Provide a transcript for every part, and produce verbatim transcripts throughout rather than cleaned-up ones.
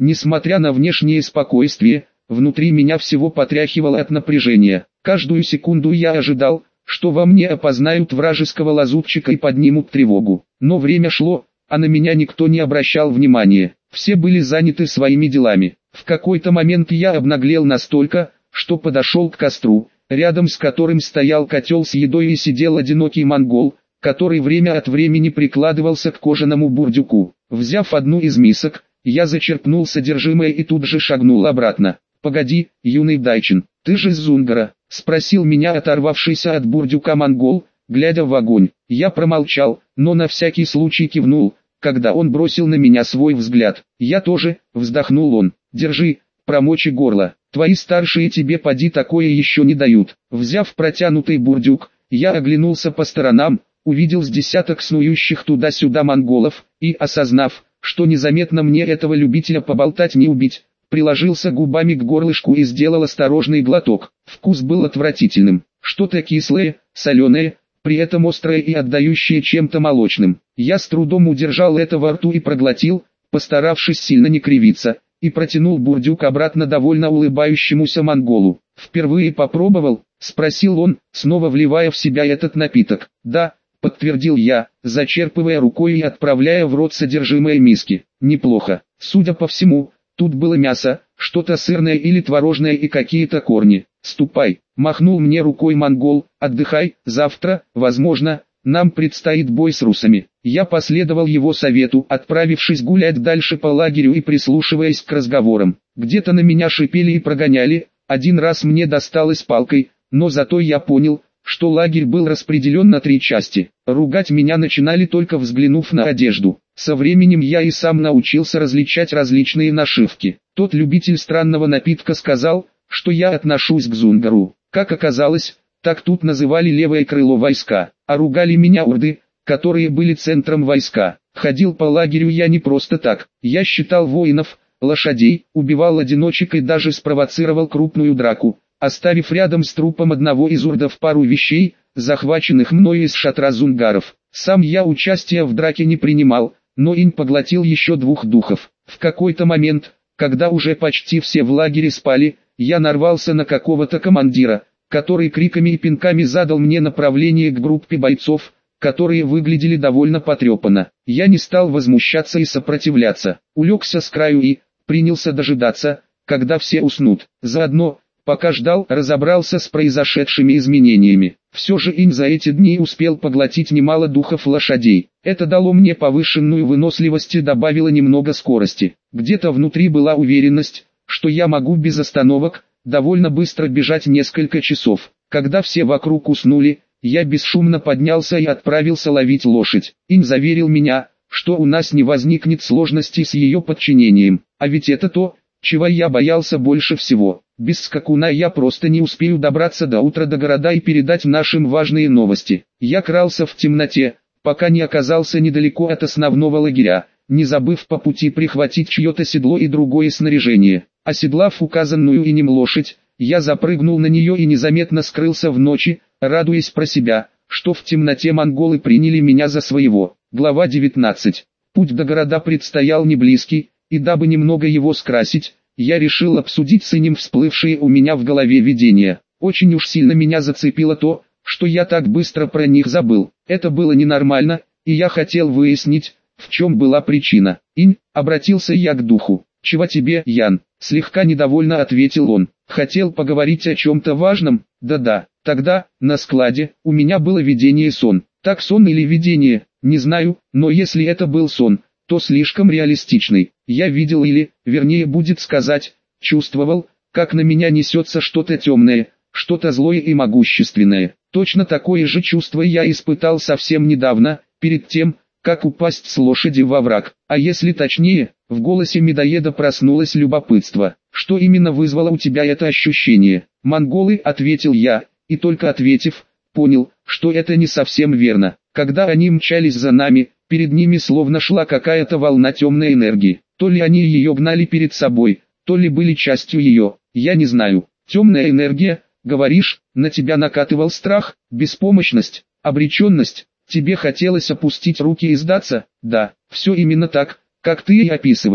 Несмотря на внешнее спокойствие, внутри меня всего потряхивало от напряжения. Каждую секунду я ожидал, что во мне опознают вражеского лазутчика и поднимут тревогу. Но время шло, а на меня никто не обращал внимания. Все были заняты своими делами. В какой-то момент я обнаглел настолько, что подошел к костру, рядом с которым стоял котел с едой и сидел одинокий монгол, который время от времени прикладывался к кожаному бурдюку. Взяв одну из мисок, я зачерпнул содержимое и тут же шагнул обратно. «Погоди, юный дайчин, ты же с Зунгара?» — спросил меня оторвавшийся от бурдюка монгол, глядя в огонь. Я промолчал, но на всякий случай кивнул, когда он бросил на меня свой взгляд. «Я тоже», — вздохнул он. «Держи, промочи горло. Твои старшие тебе поди такое еще не дают». Взяв протянутый бурдюк, я оглянулся по сторонам, увидел с десяток снующих туда-сюда монголов, и, осознав, что незаметно мне этого любителя поболтать не убить, приложился губами к горлышку и сделал осторожный глоток. Вкус был отвратительным, что-то кислое, соленое, при этом острое и отдающее чем-то молочным. Я с трудом удержал это во рту и проглотил, постаравшись сильно не кривиться, и протянул бурдюк обратно довольно улыбающемуся монголу. «Впервые попробовал?» — спросил он, снова вливая в себя этот напиток. «Да», — подтвердил я, зачерпывая рукой и отправляя в рот содержимое миски. «Неплохо. Судя по всему, тут было мясо, что-то сырное или творожное и какие-то корни. Ступай», — махнул мне рукой монгол, «отдыхай, завтра, возможно, нам предстоит бой с русами». Я последовал его совету, отправившись гулять дальше по лагерю и прислушиваясь к разговорам. Где-то на меня шипели и прогоняли, один раз мне досталось палкой, но зато я понял, что лагерь был распределен на три части. Ругать меня начинали только взглянув на одежду. Со временем я и сам научился различать различные нашивки. Тот любитель странного напитка сказал, что я отношусь к Зунгару. Как оказалось, так тут называли левое крыло войска, а ругали меня урды, которые были центром войска. Ходил по лагерю я не просто так. Я считал воинов, лошадей, убивал одиночек и даже спровоцировал крупную драку, оставив рядом с трупом одного из урдов пару вещей, захваченных мною из шатра зунгаров. Сам я участия в драке не принимал, но инь поглотил еще двух духов. В какой-то момент, когда уже почти все в лагере спали, я нарвался на какого-то командира, который криками и пинками задал мне направление к группе бойцов, которые выглядели довольно потрепанно. Я не стал возмущаться и сопротивляться, улегся с краю и принялся дожидаться, когда все уснут. Заодно, пока ждал, разобрался с произошедшими изменениями. Все же инь за эти дни успел поглотить немало духов лошадей. Это дало мне повышенную выносливость и добавило немного скорости. Где-то внутри была уверенность, что я могу без остановок, довольно быстро бежать несколько часов. Когда все вокруг уснули, я бесшумно поднялся и отправился ловить лошадь. Инь заверил меня, что у нас не возникнет сложностей с ее подчинением. А ведь это то, чего я боялся больше всего. Без скакуна я просто не успею добраться до утра до города и передать нашим важные новости. Я крался в темноте, пока не оказался недалеко от основного лагеря, не забыв по пути прихватить чье-то седло и другое снаряжение. Оседлав указанную инем лошадь, я запрыгнул на нее и незаметно скрылся в ночи, радуясь про себя, что в темноте монголы приняли меня за своего. Глава девятнадцать. Путь до города предстоял не близкий, и дабы немного его скрасить, я решил обсудить с ним всплывшие у меня в голове видения. Очень уж сильно меня зацепило то, что я так быстро про них забыл. Это было ненормально, и я хотел выяснить, в чем была причина. «Инь», обратился я к духу. «Чего тебе, Ян?» — слегка недовольно ответил он. «Хотел поговорить о чем-то важном?» «Да-да». Тогда, на складе, у меня было видение-сон. Так сон или видение, не знаю, но если это был сон, то слишком реалистичный. Я видел или, вернее будет сказать, чувствовал, как на меня несется что-то темное, что-то злое и могущественное. Точно такое же чувство я испытал совсем недавно, перед тем, как упасть с лошади во враг. А если точнее, в голосе медоеда проснулось любопытство. «Что именно вызвало у тебя это ощущение?» «Монголы», — ответил я, и только ответив, понял, что это не совсем верно. Когда они мчались за нами, перед ними словно шла какая-то волна темной энергии. То ли они ее гнали перед собой, то ли были частью ее, я не знаю. Темная энергия, говоришь, на тебя накатывал страх, беспомощность, обреченность. Тебе хотелось опустить руки и сдаться? Да, все именно так, как ты и описываешь.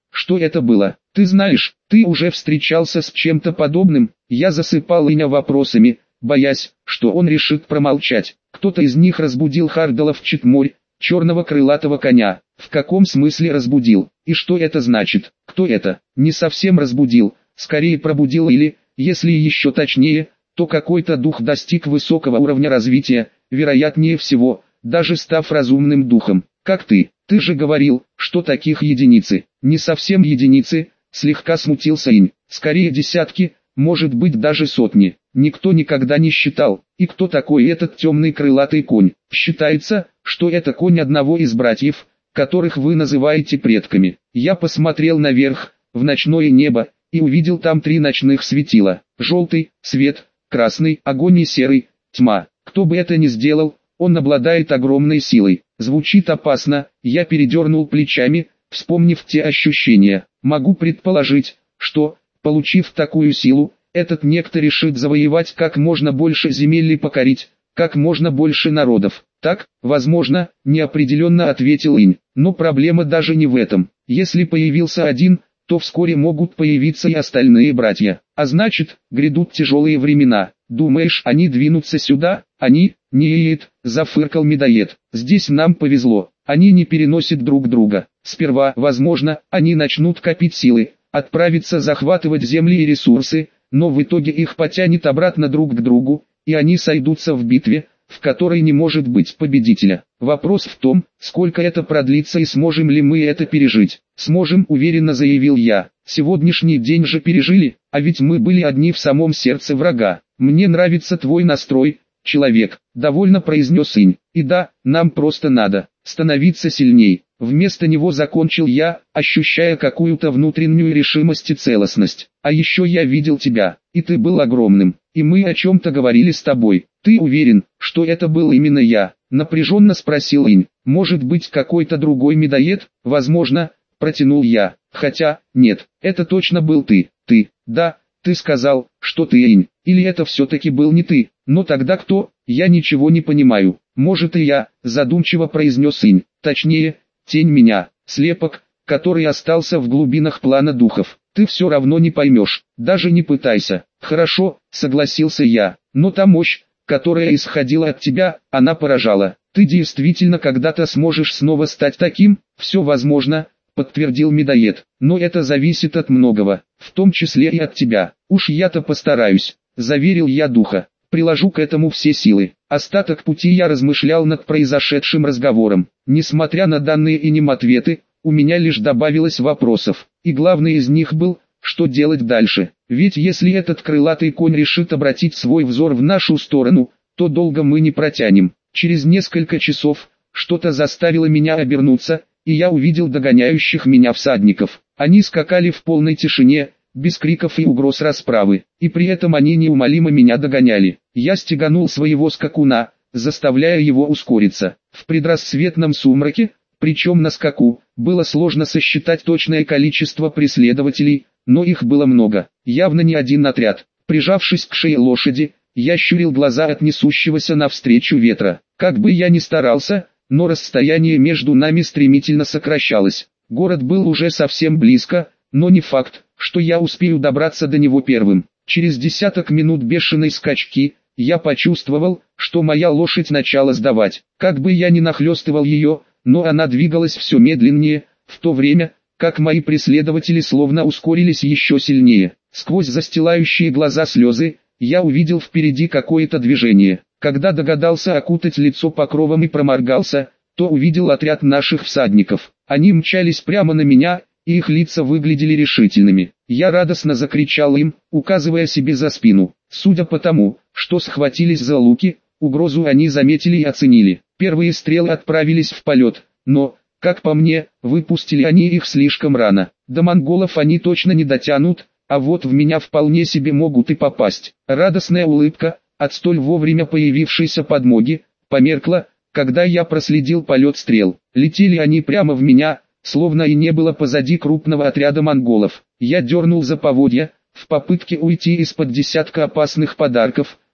что это было. Ты знаешь, ты уже встречался с чем-то подобным? Я засыпал Иня вопросами, боясь, что он решит промолчать. Кто-то из них разбудил Хардала в Читморь, черного крылатого коня. В каком смысле разбудил? И что это значит? Кто это? Не совсем разбудил, скорее пробудил или, если еще точнее, то какой-то дух достиг высокого уровня развития, вероятнее всего, даже став разумным духом. Как ты? Ты же говорил, что таких единицы. Не совсем единицы, слегка смутился Инь. Скорее десятки, может быть даже сотни. Никто никогда не считал. И кто такой этот темный крылатый конь? Считается, что это конь одного из братьев, которых вы называете предками. Я посмотрел наверх, в ночное небо, и увидел там три ночных светила. Желтый, свет, красный, огонь и серый, тьма. Кто бы это ни сделал, он обладает огромной силой. Звучит опасно, я передернул плечами, вспомнив те ощущения. Могу предположить, что, получив такую силу, этот некто решит завоевать как можно больше земель и покорить как можно больше народов. Так, возможно, неопределенно ответил Инь. Но проблема даже не в этом. Если появился один, то вскоре могут появиться и остальные братья. А значит, грядут тяжелые времена. Думаешь, они двинутся сюда? Они? Нет, зафыркал медоед. Здесь нам повезло. Они не переносят друг друга. Сперва, возможно, они начнут копить силы, отправиться захватывать земли и ресурсы, но в итоге их потянет обратно друг к другу, и они сойдутся в битве, в которой не может быть победителя. Вопрос в том, сколько это продлится и сможем ли мы это пережить. Сможем, уверенно заявил я. Сегодняшний день же пережили, а ведь мы были одни в самом сердце врага. Мне нравится твой настрой, человек, довольно произнес Инь. И да, нам просто надо становиться сильней. Вместо него закончил я, ощущая какую-то внутреннюю решимость и целостность. А еще я видел тебя, и ты был огромным, и мы о чем-то говорили с тобой. Ты уверен, что это был именно я? Напряженно спросил Инь. Может быть какой-то другой медоед? Возможно, протянул я. Хотя, нет, это точно был ты. Ты, да, ты сказал, что ты Инь. Или это все-таки был не ты? Но тогда кто? Я ничего не понимаю. Может и я, задумчиво произнес Инь. Точнее, тень меня, слепок, который остался в глубинах плана духов. Ты все равно не поймешь, даже не пытайся. Хорошо, согласился я, но та мощь, которая исходила от тебя, она поражала. Ты действительно когда-то сможешь снова стать таким? Все возможно, подтвердил медоед, но это зависит от многого, в том числе и от тебя. Уж я-то постараюсь, заверил я духа. Приложу к этому все силы. Остаток пути я размышлял над произошедшим разговором. Несмотря на данные и ним ответы, у меня лишь добавилось вопросов. И главный из них был, что делать дальше. Ведь если этот крылатый конь решит обратить свой взор в нашу сторону, то долго мы не протянем. Через несколько часов, что-то заставило меня обернуться, и я увидел догоняющих меня всадников. Они скакали в полной тишине, без криков и угроз расправы, и при этом они неумолимо меня догоняли. Я стеганул своего скакуна, заставляя его ускориться. В предрассветном сумраке, причем на скаку, было сложно сосчитать точное количество преследователей, но их было много, явно не один отряд. Прижавшись к шее лошади, я щурил глаза от несущегося навстречу ветра. Как бы я ни старался, но расстояние между нами стремительно сокращалось. Город был уже совсем близко, но не факт, что я успею добраться до него первым. Через десяток минут бешеной скачки, я почувствовал, что моя лошадь начала сдавать. Как бы я ни нахлестывал ее, но она двигалась все медленнее, в то время, как мои преследователи словно ускорились еще сильнее. Сквозь застилающие глаза слезы, я увидел впереди какое-то движение. Когда догадался окутать лицо покровом и проморгался, то увидел отряд наших всадников. Они мчались прямо на меня, и их лица выглядели решительными. Я радостно закричал им, указывая себе за спину. Судя по тому, что схватились за луки, угрозу они заметили и оценили. Первые стрелы отправились в полет, но, как по мне, выпустили они их слишком рано. До монголов они точно не дотянут, а вот в меня вполне себе могут и попасть. Радостная улыбка, от столь вовремя появившейся подмоги, померкла, когда я проследил полет стрел. Летели они прямо в меня, словно и не было позади крупного отряда монголов. Я дернул за поводья, в попытке уйти из-под десятка опасных подарков,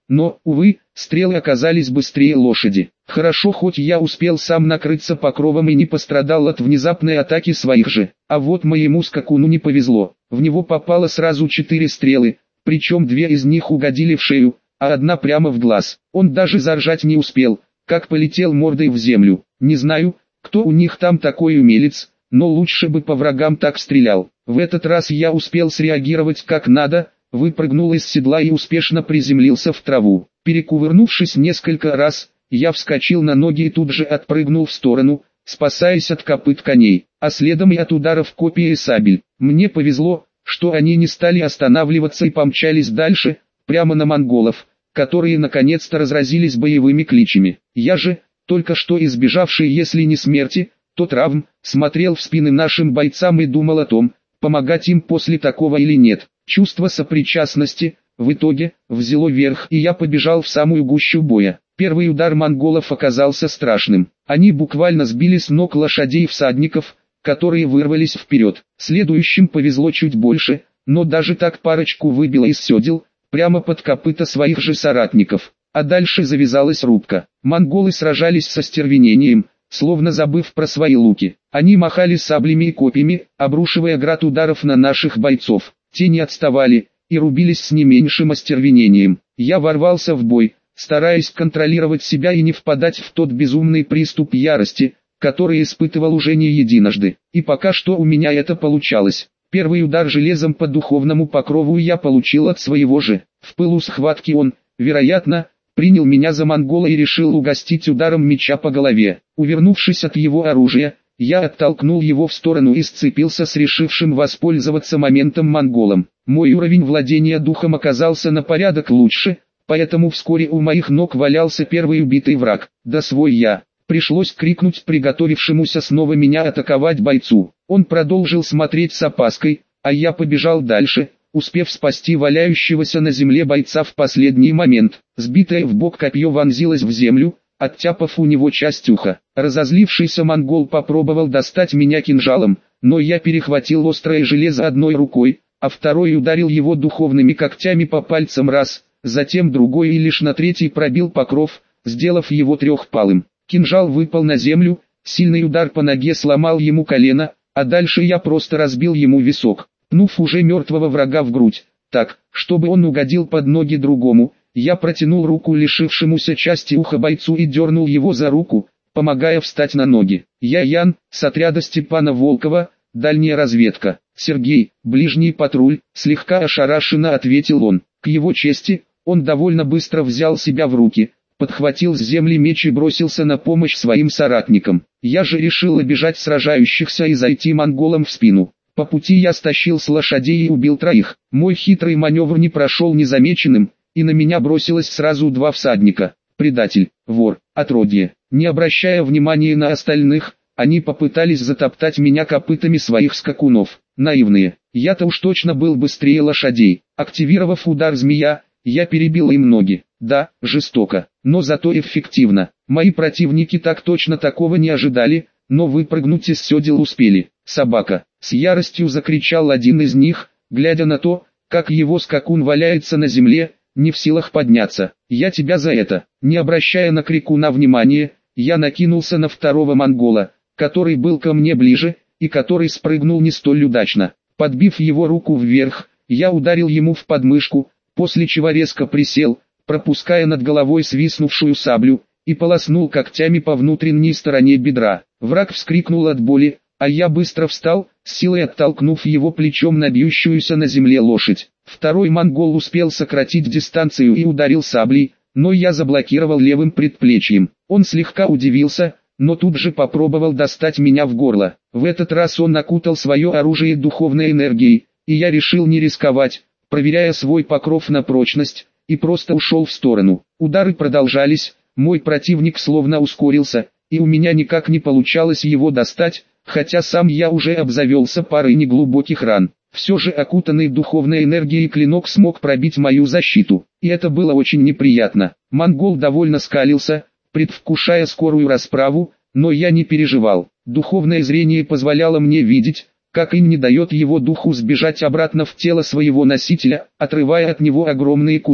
но, увы, стрелы оказались быстрее лошади. Хорошо, хоть я успел сам накрыться покровом и не пострадал от внезапной атаки своих же. А вот моему скакуну не повезло. В него попало сразу четыре стрелы, причем две из них угодили в шею, а одна прямо в глаз. Он даже заржать не успел, как полетел мордой в землю. Не знаю, кто у них там такой умелец, но лучше бы по врагам так стрелял. В этот раз я успел среагировать как надо, выпрыгнул из седла и успешно приземлился в траву. Перекувырнувшись несколько раз, я вскочил на ноги и тут же отпрыгнул в сторону, спасаясь от копыт коней, а следом и от ударов копий и сабель. Мне повезло, что они не стали останавливаться и помчались дальше, прямо на монголов, которые наконец-то разразились боевыми кличами. Я же, только что избежавший если не смерти, то травм, смотрел в спины нашим бойцам и думал о том, помогать им после такого или нет. Чувство сопричастности, в итоге, взяло верх, и я побежал в самую гущу боя. Первый удар монголов оказался страшным. Они буквально сбили с ног лошадей и всадников, которые вырвались вперед. Следующим повезло чуть больше, но даже так парочку выбило из седел, прямо под копыта своих же соратников. А дальше завязалась рубка. Монголы сражались со стервенением, словно забыв про свои луки. Они махали саблями и копьями, обрушивая град ударов на наших бойцов. Те не отставали и рубились с не меньшим остервенением. Я ворвался в бой, стараясь контролировать себя и не впадать в тот безумный приступ ярости, который испытывал уже не единожды. И пока что у меня это получалось. Первый удар железом по духовному покрову я получил от своего же. В пылу схватки он, вероятно, принял меня за монгола и решил угостить ударом меча по голове. Увернувшись от его оружия, я оттолкнул его в сторону и сцепился с решившим воспользоваться моментом монголом. Мой уровень владения духом оказался на порядок лучше, поэтому вскоре у моих ног валялся первый убитый враг, да свой я. Пришлось крикнуть приготовившемуся снова меня атаковать бойцу. Он продолжил смотреть с опаской, а я побежал дальше, успев спасти валяющегося на земле бойца в последний момент. Сбитое в бок копье вонзилось в землю, оттяпав у него часть уха. Разозлившийся монгол попробовал достать меня кинжалом, но я перехватил острое железо одной рукой, а второй ударил его духовными когтями по пальцам раз, затем другой и лишь на третий пробил покров, сделав его трехпалым. Кинжал выпал на землю, сильный удар по ноге сломал ему колено, а дальше я просто разбил ему висок, пнув уже мертвого врага в грудь, так, чтобы он угодил под ноги другому. Я протянул руку лишившемуся части уха бойцу и дернул его за руку, помогая встать на ноги. Я Ян, с отряда Степана Волкова, дальняя разведка. Сергей, ближний патруль, слегка ошарашенно ответил он. К его чести, он довольно быстро взял себя в руки, подхватил с земли меч и бросился на помощь своим соратникам. Я же решил обижать сражающихся и зайти монголам в спину. По пути я стащил с лошадей и убил троих. Мой хитрый маневр не прошел незамеченным, и на меня бросилось сразу два всадника. Предатель, вор, отродье. Не обращая внимания на остальных, они попытались затоптать меня копытами своих скакунов. Наивные. Я-то уж точно был быстрее лошадей. Активировав удар змея, я перебил им ноги. Да, жестоко, но зато эффективно. Мои противники так точно такого не ожидали, но выпрыгнуть из седел успели. Собака. С яростью закричал один из них, глядя на то, как его скакун валяется на земле, не в силах подняться. Я тебя за это. Не обращая на крикуна внимания, я накинулся на второго монгола, который был ко мне ближе, и который спрыгнул не столь удачно. Подбив его руку вверх, я ударил ему в подмышку, после чего резко присел, пропуская над головой свистнувшую саблю, и полоснул когтями по внутренней стороне бедра. Враг вскрикнул от боли, а я быстро встал, с силой оттолкнув его плечом на бьющуюся на земле лошадь. Второй монгол успел сократить дистанцию и ударил саблей, но я заблокировал левым предплечьем. Он слегка удивился, но тут же попробовал достать меня в горло. В этот раз он окутал свое оружие духовной энергией, и я решил не рисковать, проверяя свой покров на прочность, и просто ушел в сторону. Удары продолжались, мой противник словно ускорился, и у меня никак не получалось его достать, хотя сам я уже обзавелся парой неглубоких ран. Все же окутанный духовной энергией клинок смог пробить мою защиту, и это было очень неприятно. Монгол довольно скалился, предвкушая скорую расправу, но я не переживал. Духовное зрение позволяло мне видеть, как инь не дает его духу сбежать обратно в тело своего носителя, отрывая от него огромные куски.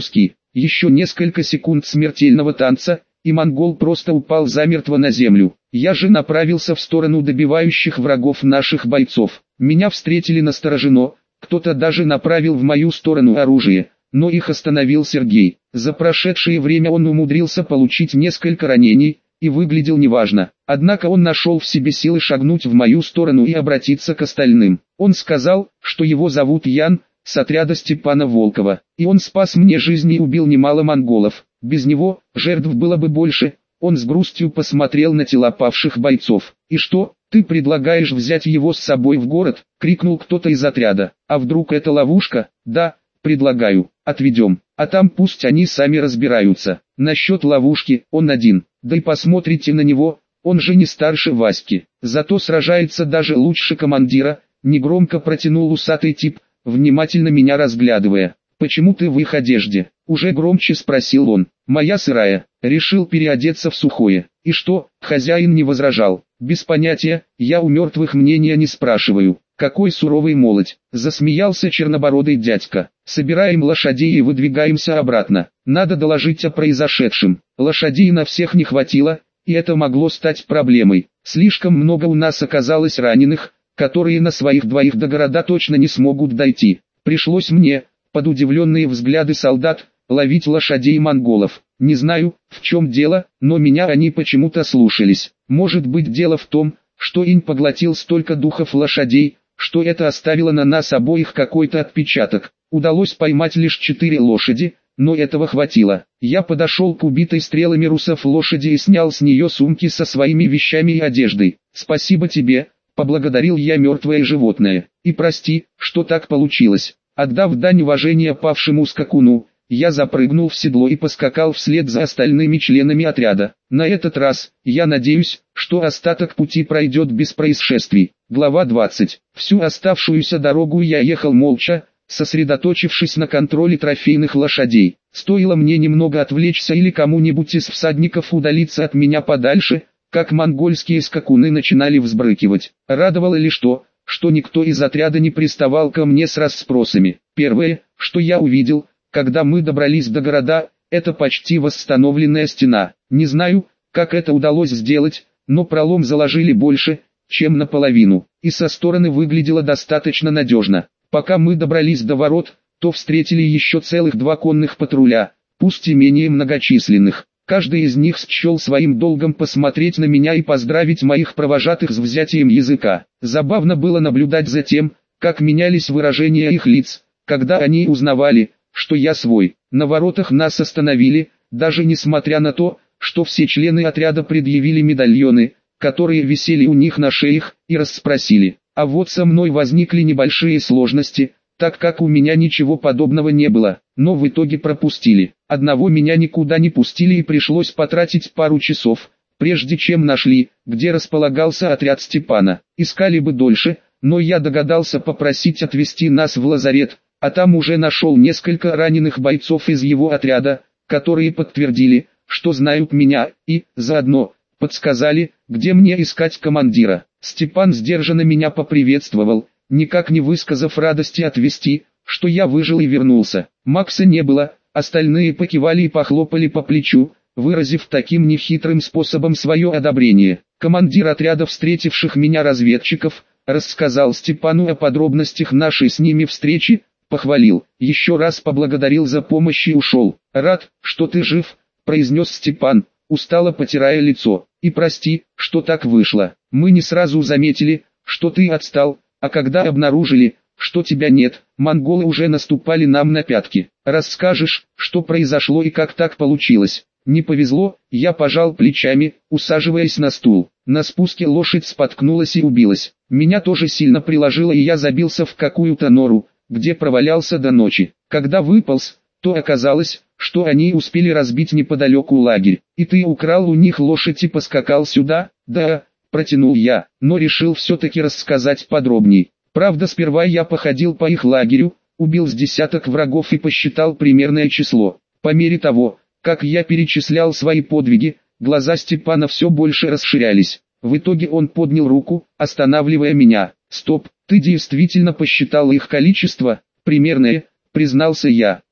Еще несколько секунд смертельного танца, и монгол просто упал замертво на землю. Я же направился в сторону добивающих врагов наших бойцов. Меня встретили настороженно, кто-то даже направил в мою сторону оружие, но их остановил Сергей. За прошедшее время он умудрился получить несколько ранений, и выглядел неважно. Однако он нашел в себе силы шагнуть в мою сторону и обратиться к остальным. Он сказал, что его зовут Ян, с отряда Степана Волкова, и он спас мне жизнь и убил немало монголов. Без него, жертв было бы больше. Он с грустью посмотрел на тела павших бойцов. «И что, ты предлагаешь взять его с собой в город?» — крикнул кто-то из отряда. «А вдруг это ловушка?» «Да, предлагаю, отведем, а там пусть они сами разбираются. Насчет ловушки, он один, да и посмотрите на него, он же не старше Васьки, зато сражается даже лучше командира», — негромко протянул усатый тип, внимательно меня разглядывая. «Почему ты в их одежде?» — уже громче спросил он. «Моя сырая, решил переодеться в сухое». «И что?» — хозяин не возражал. «Без понятия, я у мертвых мнения не спрашиваю». «Какой суровый молодь!» — засмеялся чернобородый дядька. «Собираем лошадей и выдвигаемся обратно. Надо доложить о произошедшем». Лошадей на всех не хватило, и это могло стать проблемой. Слишком много у нас оказалось раненых, которые на своих двоих до города точно не смогут дойти. Пришлось мне, под удивленные взгляды солдат, ловить лошадей монголов. Не знаю, в чем дело, но меня они почему-то слушались. Может быть, дело в том, что инь поглотил столько духов лошадей, что это оставило на нас обоих какой-то отпечаток. Удалось поймать лишь четыре лошади, но этого хватило. Я подошел к убитой стрелами русов лошади и снял с нее сумки со своими вещами и одеждой. «Спасибо тебе», — поблагодарил я мертвое животное. «И прости, что так получилось». Отдав дань уважения павшему скакуну, я запрыгнул в седло и поскакал вслед за остальными членами отряда. На этот раз, я надеюсь, что остаток пути пройдет без происшествий. Глава двадцать. Всю оставшуюся дорогу я ехал молча, сосредоточившись на контроле трофейных лошадей. Стоило мне немного отвлечься или кому-нибудь из всадников удалиться от меня подальше, как монгольские скакуны начинали взбрыкивать. Радовало лишь то, что никто из отряда не приставал ко мне с расспросами. Первое, что я увидел, когда мы добрались до города, это почти восстановленная стена. Не знаю, как это удалось сделать, но пролом заложили больше, чем наполовину, и со стороны выглядело достаточно надежно. Пока мы добрались до ворот, то встретили еще целых два конных патруля, пусть и менее многочисленных. Каждый из них счел своим долгом посмотреть на меня и поздравить моих провожатых с взятием языка. Забавно было наблюдать за тем, как менялись выражения их лиц, когда они узнавали, что я свой. На воротах нас остановили, даже несмотря на то, что все члены отряда предъявили медальоны, которые висели у них на шеях, и расспросили. А вот со мной возникли небольшие сложности, так как у меня ничего подобного не было, но в итоге пропустили. Одного меня никуда не пустили и пришлось потратить пару часов, прежде чем нашли, где располагался отряд Степана. Искали бы дольше, но я догадался попросить отвезти нас в лазарет, а там уже нашел несколько раненых бойцов из его отряда, которые подтвердили, что знают меня, и, заодно, подсказали, где мне искать командира. Степан сдержанно меня поприветствовал, никак не высказав радости отвезти, что я выжил и вернулся. Макса не было, остальные покивали и похлопали по плечу, выразив таким нехитрым способом свое одобрение. Командир отряда встретивших меня разведчиков, рассказал Степану о подробностях нашей с ними встречи, похвалил, еще раз поблагодарил за помощь и ушел. «Рад, что ты жив», — произнес Степан, устало потирая лицо. «И прости, что так вышло. Мы не сразу заметили, что ты отстал, а когда обнаружили, что тебя нет, монголы уже наступали нам на пятки. Расскажешь, что произошло и как так получилось?» «Не повезло», — я пожал плечами, усаживаясь на стул. На спуске лошадь споткнулась и убилась. Меня тоже сильно приложило и я забился в какую-то нору, где провалялся до ночи. Когда выполз, то оказалось, что они успели разбить неподалеку лагерь. «И ты украл у них лошадь и поскакал сюда?» «Да», — протянул я, но решил все-таки рассказать подробней. Правда, сперва я походил по их лагерю, убил с десяток врагов и посчитал примерное число. По мере того, как я перечислял свои подвиги, глаза Степана все больше расширялись. В итоге он поднял руку, останавливая меня. «Стоп, ты действительно посчитал их количество?» «Примерное», — признался я.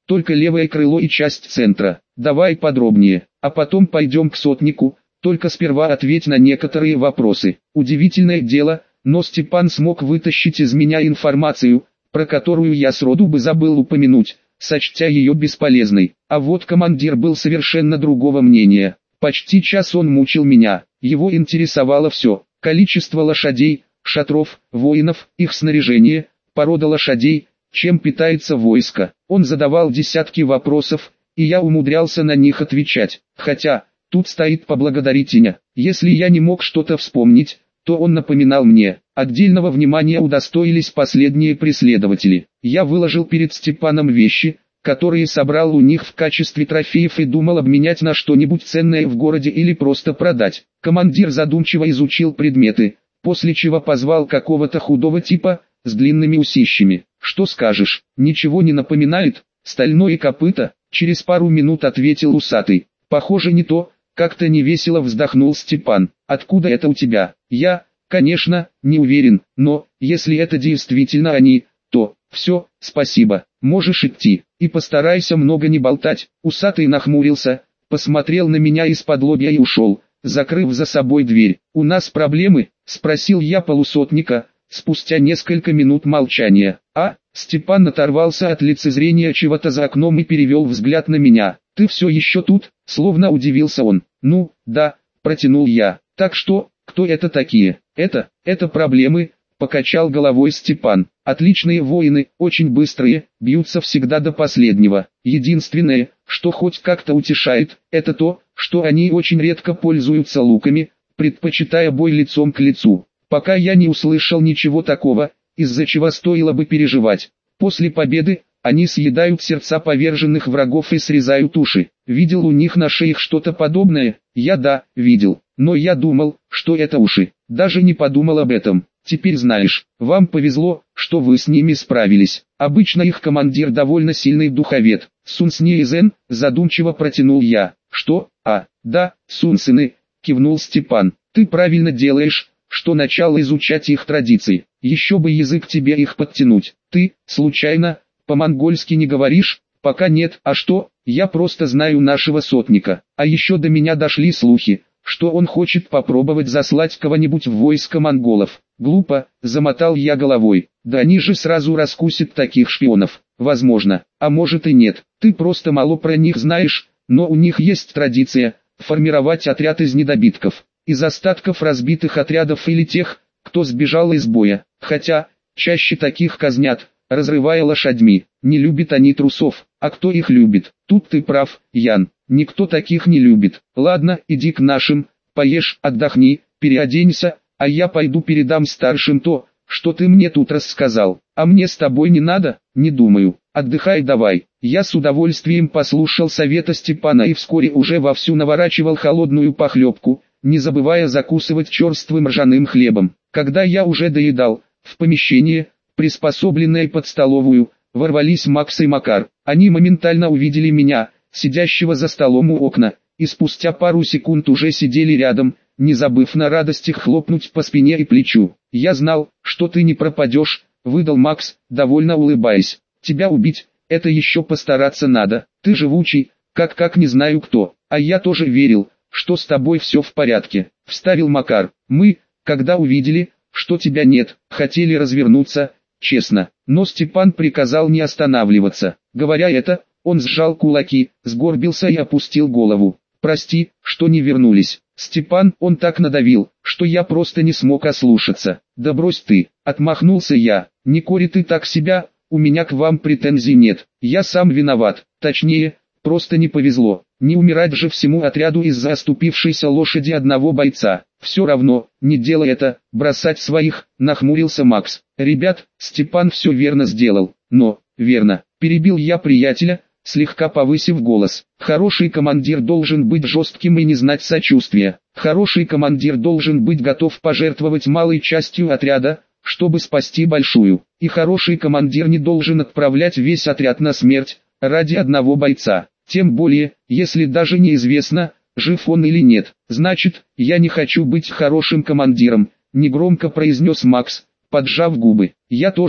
только левое крыло и часть центра. Давай подробнее, а потом пойдем к сотнику, только сперва ответь на некоторые вопросы. Удивительное дело, но Степан смог вытащить из меня информацию, про которую я сроду бы забыл упомянуть, сочтя ее бесполезной. А вот командир был совершенно другого мнения. Почти час он мучил меня, его интересовало все: количество лошадей, шатров, воинов, их снаряжение, порода лошадей, чем питается войско. Он задавал десятки вопросов, и я умудрялся на них отвечать. Хотя, тут стоит поблагодарить Иня. Если я не мог что-то вспомнить, то он напоминал мне. Отдельного внимания удостоились последние преследователи. Я выложил перед Степаном вещи, которые собрал у них в качестве трофеев, и думал обменять на что-нибудь ценное в городе или просто продать. Командир задумчиво изучил предметы, после чего позвал какого-то худого типа, с длинными усищами. «Что скажешь, ничего не напоминает? Стальное копыто?» Через пару минут ответил усатый. «Похоже не то», как-то невесело вздохнул Степан. «Откуда это у тебя?» «Я, конечно, не уверен, но, если это действительно они, то, все, спасибо, можешь идти, и постарайся много не болтать». Усатый нахмурился, посмотрел на меня из-под лобья и ушел, закрыв за собой дверь. «У нас проблемы?» — спросил я полусотника, спустя несколько минут молчания. «А?» — Степан оторвался от лицезрения чего-то за окном и перевел взгляд на меня. «Ты все еще тут?» — словно удивился он. «Ну, да», — протянул я. «Так что, кто это такие?» «Это, это проблемы», — покачал головой Степан. «Отличные воины, очень быстрые, бьются всегда до последнего. Единственное, что хоть как-то утешает, это то, что они очень редко пользуются луками, предпочитая бой лицом к лицу. Пока я не услышал ничего такого, из-за чего стоило бы переживать. После победы, они съедают сердца поверженных врагов и срезают уши. Видел у них на шеях что-то подобное?» «Я да, видел, но я думал, что это уши. Даже не подумал об этом. Теперь знаешь, вам повезло, что вы с ними справились. Обычно их командир довольно сильный духовед». «Сунснеизен», задумчиво протянул я. «Что? А, да, сунсыны», кивнул Степан. «Ты правильно делаешь, что начал изучать их традиции. Еще бы язык тебе их подтянуть. Ты, случайно, по-монгольски не говоришь?» «Пока нет. А что? Я просто знаю нашего сотника. А еще до меня дошли слухи, что он хочет попробовать заслать кого-нибудь в войско монголов». «Глупо», замотал я головой. «Да они же сразу раскусят таких шпионов». «Возможно, а может и нет. Ты просто мало про них знаешь, но у них есть традиция формировать отряд из недобитков, из остатков разбитых отрядов или тех, кто сбежал из боя. Хотя, чаще таких казнят, разрывая лошадьми. Не любят они трусов, а кто их любит?» «Тут ты прав, Ян, никто таких не любит. Ладно, иди к нашим, поешь, отдохни, переоденься, а я пойду передам старшим то, что ты мне тут рассказал. А мне с тобой не надо?» «Не думаю. Отдыхай давай». Я с удовольствием послушал совета Степана и вскоре уже вовсю наворачивал холодную похлебку, не забывая закусывать черствым ржаным хлебом. Когда я уже доедал, в помещение, приспособленное под столовую, ворвались Макс и Макар. Они моментально увидели меня, сидящего за столом у окна, и спустя пару секунд уже сидели рядом, не забыв на радостях хлопнуть по спине и плечу. «Я знал, что ты не пропадешь», — выдал Макс, довольно улыбаясь. «Тебя убить, это еще постараться надо. Ты живучий, как как не знаю кто. А я тоже верил, что с тобой все в порядке», — вставил Макар. «Мы, когда увидели, что тебя нет, хотели развернуться, честно, но Степан приказал не останавливаться». Говоря это, он сжал кулаки, сгорбился и опустил голову. «Прости, что не вернулись. Степан, он так надавил, что я просто не смог ослушаться». «Да брось ты», — отмахнулся я. «Не кори ты так себя, у меня к вам претензий нет. Я сам виноват, точнее, просто не повезло. Не умирать же всему отряду из-за оступившейся лошади одного бойца. Все равно, не делай это, бросать своих», — нахмурился Макс. «Ребят, Степан все верно сделал, но, верно», — перебил я приятеля, слегка повысив голос. «Хороший командир должен быть жестким и не знать сочувствия. Хороший командир должен быть готов пожертвовать малой частью отряда, чтобы спасти большую. И хороший командир не должен отправлять весь отряд на смерть, ради одного бойца. Тем более, если даже неизвестно, жив он или нет. Значит, я не хочу быть хорошим командиром», — негромко произнес Макс, поджав губы. «Я тоже», —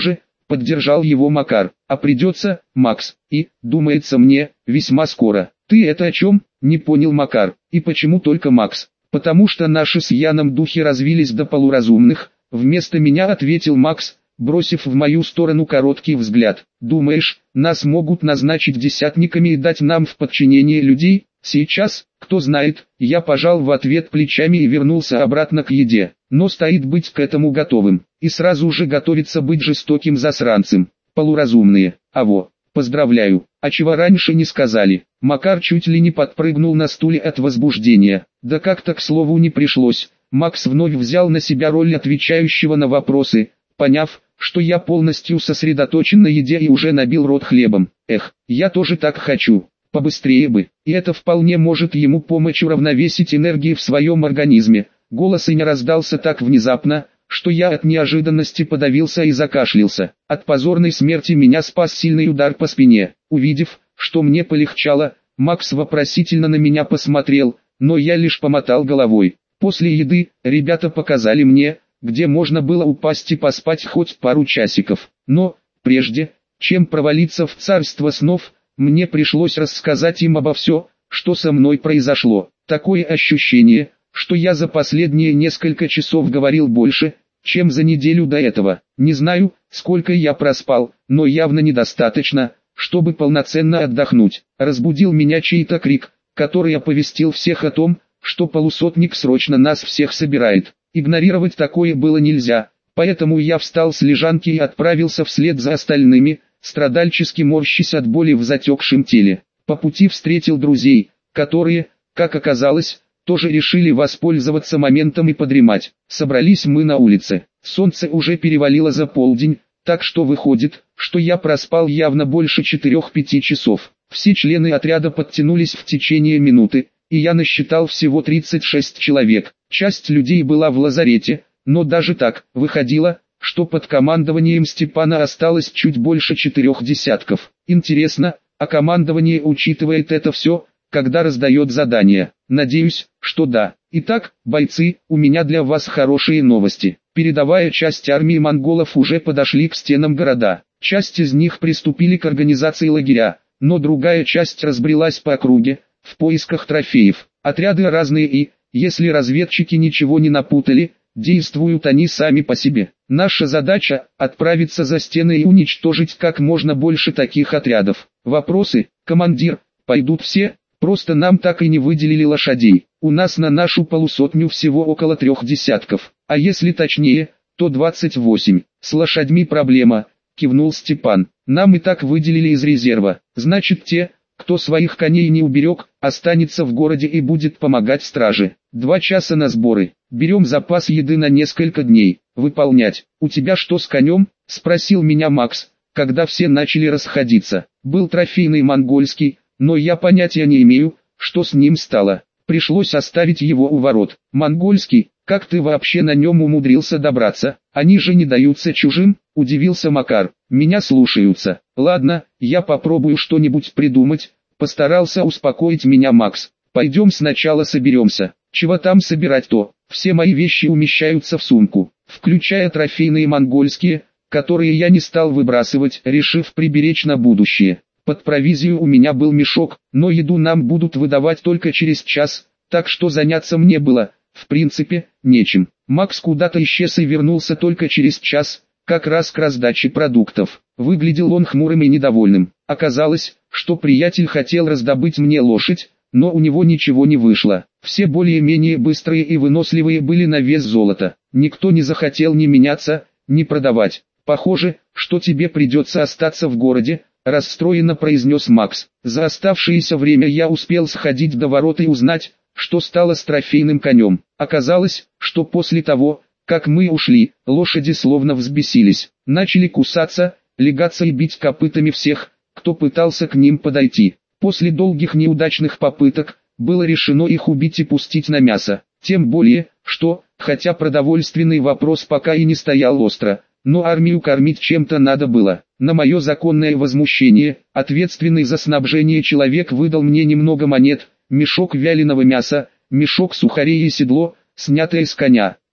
поддержал его Макар. А придется, Макс, и, думается мне, весьма скоро. Ты это о чем? Не понял Макар. И почему только Макс? Потому что наши с Яном духи развились до полуразумных, вместо меня ответил Макс, бросив в мою сторону короткий взгляд. Думаешь, нас могут назначить десятниками и дать нам в подчинение людей? Сейчас, кто знает, я пожал в ответ плечами и вернулся обратно к еде. Но стоит быть к этому готовым, и сразу же готовится быть жестоким засранцем. Полуразумные, аво, поздравляю, а чего раньше не сказали? Макар чуть ли не подпрыгнул на стуле от возбуждения. Да как-то к слову не пришлось. Макс вновь взял на себя роль отвечающего на вопросы, поняв, что я полностью сосредоточен на еде и уже набил рот хлебом. Эх, я тоже так хочу. Побыстрее бы, и это вполне может ему помочь уравновесить энергии в своем организме. Голос и не раздался так внезапно, что я от неожиданности подавился и закашлялся. От позорной смерти меня спас сильный удар по спине. Увидев, что мне полегчало, Макс вопросительно на меня посмотрел, но я лишь помотал головой. После еды, ребята показали мне, где можно было упасть и поспать хоть пару часиков. Но, прежде, чем провалиться в царство снов, мне пришлось рассказать им обо всем, что со мной произошло. Такое ощущение, что я за последние несколько часов говорил больше, чем за неделю до этого. Не знаю, сколько я проспал, но явно недостаточно, чтобы полноценно отдохнуть. Разбудил меня чей-то крик, который оповестил всех о том, что полусотник срочно нас всех собирает. Игнорировать такое было нельзя, поэтому я встал с лежанки и отправился вслед за остальными, страдальчески морщась от боли в затекшем теле. По пути встретил друзей, которые, как оказалось, тоже решили воспользоваться моментом и подремать. Собрались мы на улице. Солнце уже перевалило за полдень, так что выходит, что я проспал явно больше четырёх-пяти часов. Все члены отряда подтянулись в течение минуты, и я насчитал всего тридцать шесть человек. Часть людей была в лазарете, но даже так, выходило, что под командованием Степана осталось чуть больше четырех десятков. Интересно, а командование учитывает это все, когда раздает задания? Надеюсь, что да. Итак, бойцы, у меня для вас хорошие новости. Передовая часть армии монголов уже подошли к стенам города. Часть из них приступили к организации лагеря, но другая часть разбрелась по округе, в поисках трофеев. Отряды разные и, если разведчики ничего не напутали, действуют они сами по себе. Наша задача – отправиться за стены и уничтожить как можно больше таких отрядов. Вопросы, командир, пойдут все? Просто нам так и не выделили лошадей. У нас на нашу полусотню всего около трех десятков, а если точнее, то двадцать восемь. С лошадьми проблема, кивнул Степан. Нам и так выделили из резерва. Значит, те, кто своих коней не уберег, останется в городе и будет помогать страже. Два часа на сборы. Берем запас еды на несколько дней. Выполнять. У тебя что с конем? Спросил меня Макс, когда все начали расходиться. Был трофейный монгольский, но я понятия не имею, что с ним стало. Пришлось оставить его у ворот. Монгольский, как ты вообще на нем умудрился добраться? Они же не даются чужим, удивился Макар. Меня слушаются. Ладно, я попробую что-нибудь придумать, постарался успокоить меня Макс. Пойдем сначала соберемся. Чего там собирать-то? Все мои вещи умещаются в сумку, включая трофейные монгольские, которые я не стал выбрасывать, решив приберечь на будущее. Под провизию у меня был мешок, но еду нам будут выдавать только через час, так что заняться мне было, в принципе, нечем. Макс куда-то исчез и вернулся только через час, как раз к раздаче продуктов. Выглядел он хмурым и недовольным. Оказалось, что приятель хотел раздобыть мне лошадь, но у него ничего не вышло. Все более-менее быстрые и выносливые были на вес золота. Никто не захотел ни меняться, ни продавать. Похоже, что тебе придется остаться в городе, расстроенно произнес Макс. За оставшееся время я успел сходить до ворот и узнать, что стало с трофейным конем. Оказалось, что после того, как мы ушли, лошади словно взбесились, начали кусаться, лягаться и бить копытами всех, кто пытался к ним подойти. После долгих неудачных попыток, было решено их убить и пустить на мясо. Тем более, что, хотя продовольственный вопрос пока и не стоял остро, но армию кормить чем-то надо было. На мое законное возмущение, ответственный за снабжение человек выдал мне немного монет, мешок вяленого мяса, мешок сухарей и седло, снятое с коня.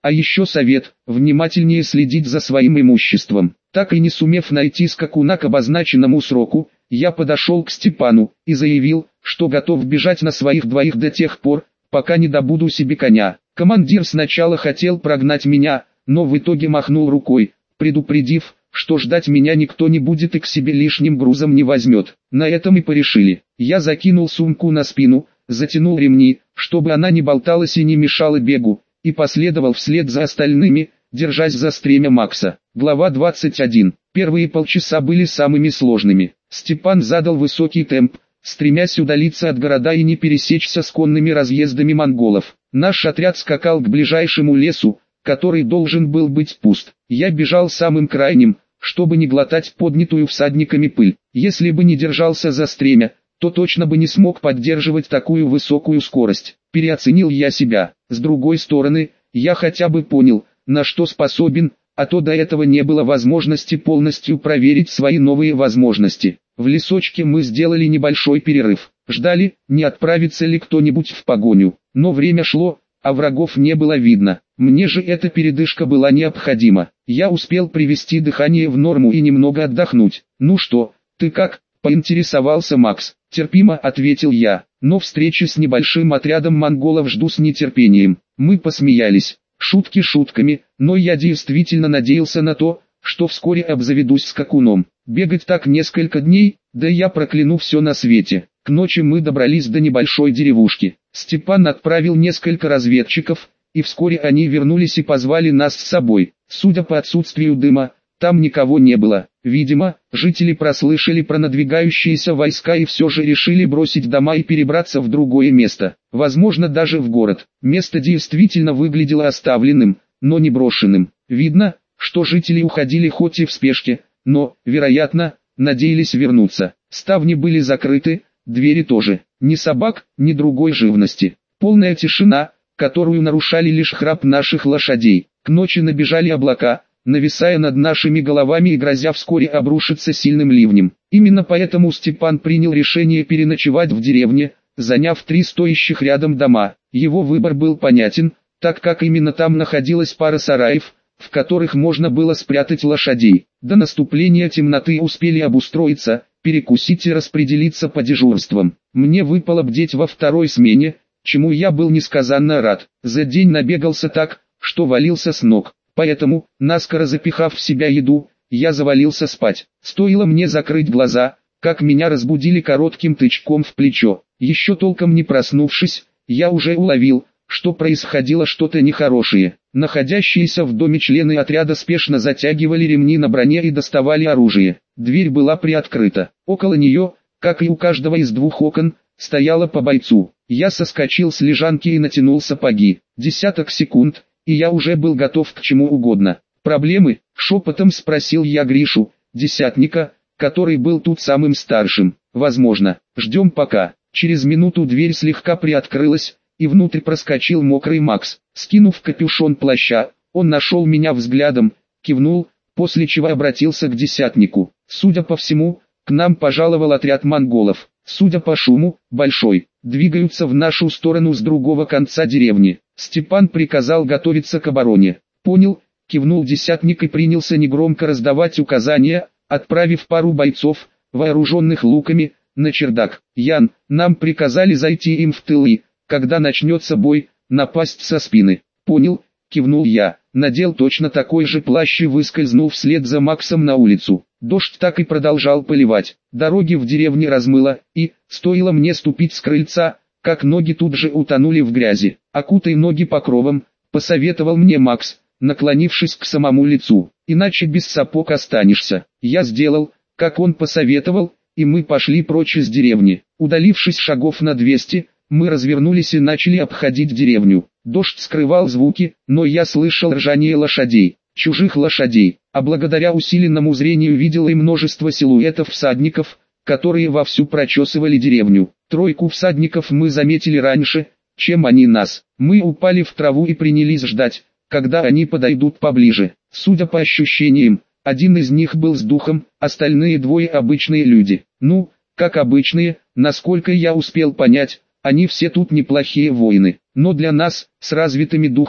А еще совет, внимательнее следить за своим имуществом. Так и не сумев найти скакуна к обозначенному сроку, я подошел к Степану и заявил, что готов бежать на своих двоих до тех пор, пока не добуду себе коня. Командир сначала хотел прогнать меня, но в итоге махнул рукой, предупредив, что ждать меня никто не будет и к себе лишним грузом не возьмет. На этом и порешили. Я закинул сумку на спину, затянул ремни, чтобы она не болталась и не мешала бегу, и последовал вслед за остальными, держась за стремя Макса. Глава двадцать один. Первые полчаса были самыми сложными. Степан задал высокий темп, стремясь удалиться от города и не пересечься с конными разъездами монголов. Наш отряд скакал к ближайшему лесу, который должен был быть пуст. Я бежал самым крайним, чтобы не глотать поднятую всадниками пыль. Если бы не держался за стремя, то точно бы не смог поддерживать такую высокую скорость. Переоценил я себя. С другой стороны, я хотя бы понял, на что способен, а то до этого не было возможности полностью проверить свои новые возможности. В лесочке мы сделали небольшой перерыв. Ждали, не отправится ли кто-нибудь в погоню. Но время шло, а врагов не было видно. Мне же эта передышка была необходима. Я успел привести дыхание в норму и немного отдохнуть. «Ну что, ты как?» – поинтересовался Макс. «Терпимо», – ответил я, – «но встречи с небольшим отрядом монголов жду с нетерпением». Мы посмеялись. Шутки шутками, но я действительно надеялся на то, что вскоре обзаведусь скакуном. Бегать так несколько дней, да я прокляну все на свете. К ночи мы добрались до небольшой деревушки. Степан отправил несколько разведчиков, и вскоре они вернулись и позвали нас с собой. Судя по отсутствию дыма, там никого не было. Видимо, жители прослышали про надвигающиеся войска и все же решили бросить дома и перебраться в другое место. Возможно, даже в город. Место действительно выглядело оставленным, но не брошенным. Видно, что жители уходили хоть и в спешке, но, вероятно, надеялись вернуться. Ставни были закрыты, двери тоже. Ни собак, ни другой живности. Полная тишина, которую нарушали лишь храп наших лошадей. К ночи набежали облака, нависая над нашими головами и грозя вскоре обрушиться сильным ливнем. Именно поэтому Степан принял решение переночевать в деревне, заняв три стоящих рядом дома. Его выбор был понятен, так как именно там находилась пара сараев, в которых можно было спрятать лошадей. До наступления темноты успели обустроиться, перекусить и распределиться по дежурствам. Мне выпало бдеть во второй смене, чему я был несказанно рад. За день набегался так, что валился с ног. Поэтому, наскоро запихав в себя еду, я завалился спать. Стоило мне закрыть глаза, как меня разбудили коротким тычком в плечо. Еще толком не проснувшись, я уже уловил, что происходило что-то нехорошее. Находящиеся в доме члены отряда спешно затягивали ремни на броне и доставали оружие. Дверь была приоткрыта. Около нее, как и у каждого из двух окон, стояло по бойцу. Я соскочил с лежанки и натянул сапоги. Десяток секунд, и я уже был готов к чему угодно. «Проблемы?» – шепотом спросил я Гришу, десятника, который был тут самым старшим. «Возможно. Ждем пока». Через минуту дверь слегка приоткрылась, и внутрь проскочил мокрый Макс. Скинув капюшон плаща, он нашел меня взглядом, кивнул, после чего обратился к десятнику. «Судя по всему, к нам пожаловал отряд монголов. Судя по шуму, большой. Двигаются в нашу сторону с другого конца деревни». Степан приказал готовиться к обороне. «Понял», кивнул десятник и принялся негромко раздавать указания, отправив пару бойцов, вооруженных луками, на чердак. «Ян, нам приказали зайти им в тылы, когда начнется бой, напасть со спины». «Понял», кивнул я, надел точно такой же плащ и выскользнул вслед за Максом на улицу. Дождь так и продолжал поливать. Дороги в деревне размыло, и, стоило мне ступить с крыльца, как ноги тут же утонули в грязи. «Окутай ноги покровом», посоветовал мне Макс, наклонившись к самому лицу, «иначе без сапог останешься». Я сделал, как он посоветовал, и мы пошли прочь из деревни. Удалившись шагов на двести, мы развернулись и начали обходить деревню. Дождь скрывал звуки, но я слышал ржание лошадей, чужих лошадей, а благодаря усиленному зрению видел и множество силуэтов всадников, которые вовсю прочесывали деревню. Тройку всадников мы заметили раньше, чем они нас. Мы упали в траву и принялись ждать, когда они подойдут поближе. Судя по ощущениям, один из них был с духом, остальные двое обычные люди. Ну, как обычные, насколько я успел понять, они все тут неплохие воины. Но для нас, с развитыми духами,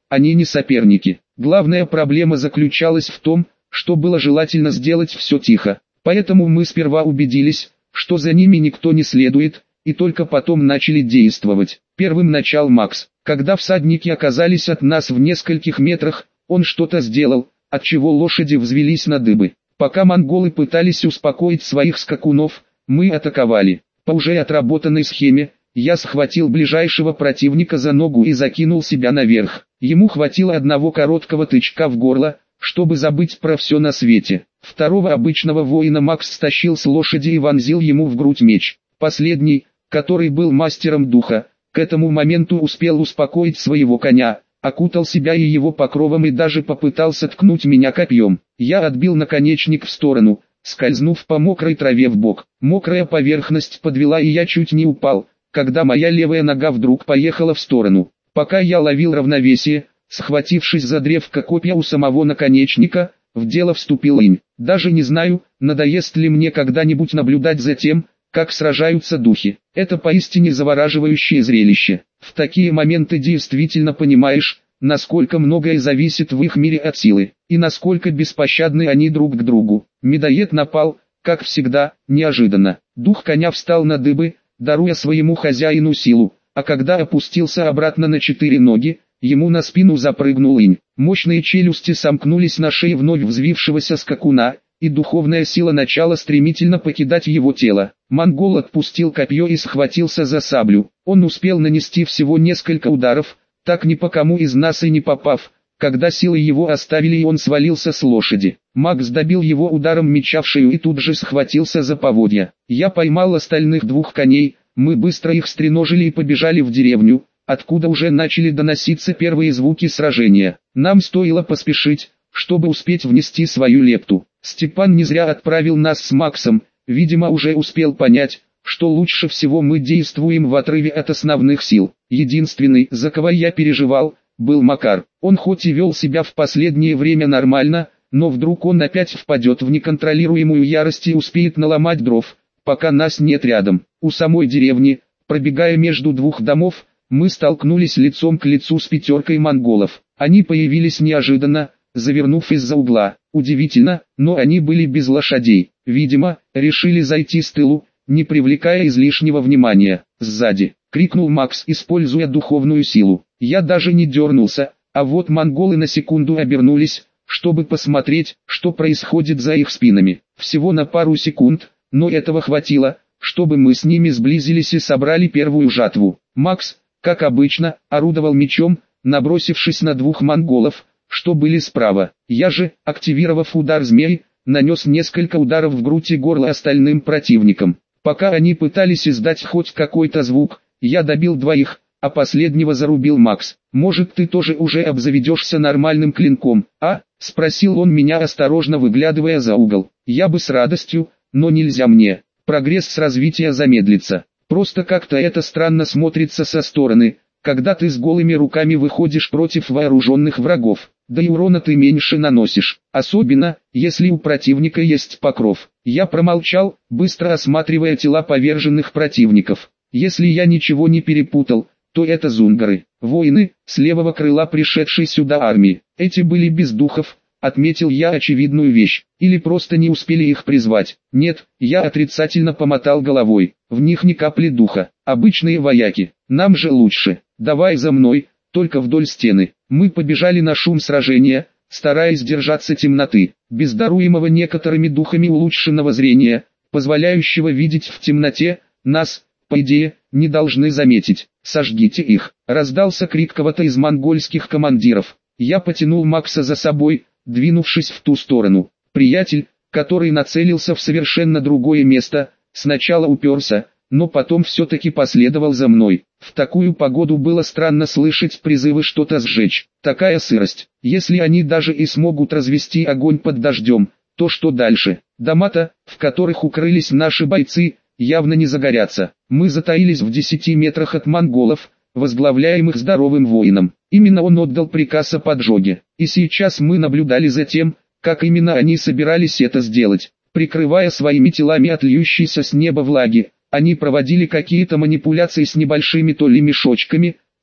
они не соперники. Главная проблема заключалась в том, что было желательно сделать все тихо. Поэтому мы сперва убедились, что за ними никто не следует, и только потом начали действовать. Первым начал Макс. Когда всадники оказались от нас в нескольких метрах, он что-то сделал, отчего лошади взвелись на дыбы. Пока монголы пытались успокоить своих скакунов, мы атаковали. По уже отработанной схеме, я схватил ближайшего противника за ногу и закинул себя наверх. Ему хватило одного короткого тычка в горло, чтобы забыть про все на свете. Второго обычного воина Макс стащил с лошади и вонзил ему в грудь меч. Последний, который был мастером духа, к этому моменту успел успокоить своего коня, окутал себя и его покровом и даже попытался ткнуть меня копьем. Я отбил наконечник в сторону, скользнув по мокрой траве в бок. Мокрая поверхность подвела и я чуть не упал, когда моя левая нога вдруг поехала в сторону. Пока я ловил равновесие, схватившись за древко копья у самого наконечника, в дело вступил Инь. Даже не знаю, надоест ли мне когда-нибудь наблюдать за тем, как сражаются духи. Это поистине завораживающее зрелище. В такие моменты действительно понимаешь, насколько многое зависит в их мире от силы, и насколько беспощадны они друг к другу. Медоед напал, как всегда, неожиданно. Дух коня встал на дыбы, даруя своему хозяину силу, а когда опустился обратно на четыре ноги, ему на спину запрыгнул Инь. Мощные челюсти сомкнулись на шее вновь взвившегося скакуна, и духовная сила начала стремительно покидать его тело. Монгол отпустил копье и схватился за саблю. Он успел нанести всего несколько ударов, так ни по кому из нас и не попав, когда силы его оставили и он свалился с лошади. Макс добил его ударом меча в шею и тут же схватился за поводья. Я поймал остальных двух коней, мы быстро их стреножили и побежали в деревню, откуда уже начали доноситься первые звуки сражения. Нам стоило поспешить, чтобы успеть внести свою лепту. Степан не зря отправил нас с Максом, видимо уже успел понять, что лучше всего мы действуем в отрыве от основных сил. Единственный, за кого я переживал, был Макар. Он хоть и вел себя в последнее время нормально, но вдруг он опять впадет в неконтролируемую ярость и успеет наломать дров, пока нас нет рядом. У самой деревни, пробегая между двух домов, мы столкнулись лицом к лицу с пятеркой монголов. Они появились неожиданно, завернув из-за угла. Удивительно, но они были без лошадей. Видимо, решили зайти с тылу, не привлекая излишнего внимания. «Сзади!» — крикнул Макс, используя духовную силу. Я даже не дернулся, а вот монголы на секунду обернулись, чтобы посмотреть, что происходит за их спинами. Всего на пару секунд, но этого хватило, чтобы мы с ними сблизились и собрали первую жатву. Макс, как обычно, орудовал мечом, набросившись на двух монголов, что были справа. Я же, активировав удар змей, нанес несколько ударов в грудь и горло остальным противникам. Пока они пытались издать хоть какой-то звук, я добил двоих, а последнего зарубил Макс. «Может, ты тоже уже обзаведешься нормальным клинком, а?» — спросил он меня, осторожно выглядывая за угол. «Я бы с радостью, но нельзя мне. Прогресс с развития замедлится. Просто как-то это странно смотрится со стороны, когда ты с голыми руками выходишь против вооруженных врагов. Да и урона ты меньше наносишь, особенно, если у противника есть покров». Я промолчал, быстро осматривая тела поверженных противников. Если я ничего не перепутал, то это зунгары, воины, с левого крыла пришедшей сюда армии. Эти были без духов, отметил я очевидную вещь, или просто не успели их призвать. Нет, я отрицательно помотал головой, в них ни капли духа, обычные вояки, нам же лучше. «Давай за мной, только вдоль стены». Мы побежали на шум сражения, стараясь держаться темноты, без даруемого некоторыми духами улучшенного зрения, позволяющего видеть в темноте. Нас, по идее, не должны заметить. «Сожгите их!» — раздался крик кого-то из монгольских командиров. Я потянул Макса за собой, двинувшись в ту сторону. Приятель, который нацелился в совершенно другое место, сначала уперся, но потом все-таки последовал за мной. В такую погоду было странно слышать призывы что-то сжечь. Такая сырость. Если они даже и смогут развести огонь под дождем, то что дальше? Дома-то, в которых укрылись наши бойцы, явно не загорятся. Мы затаились в десяти метрах от монголов, возглавляемых здоровым воином. Именно он отдал приказ о поджоге. И сейчас мы наблюдали за тем, как именно они собирались это сделать. Прикрывая своими телами от льющейся с неба влаги, они проводили какие-то манипуляции с небольшими то ли мешочками,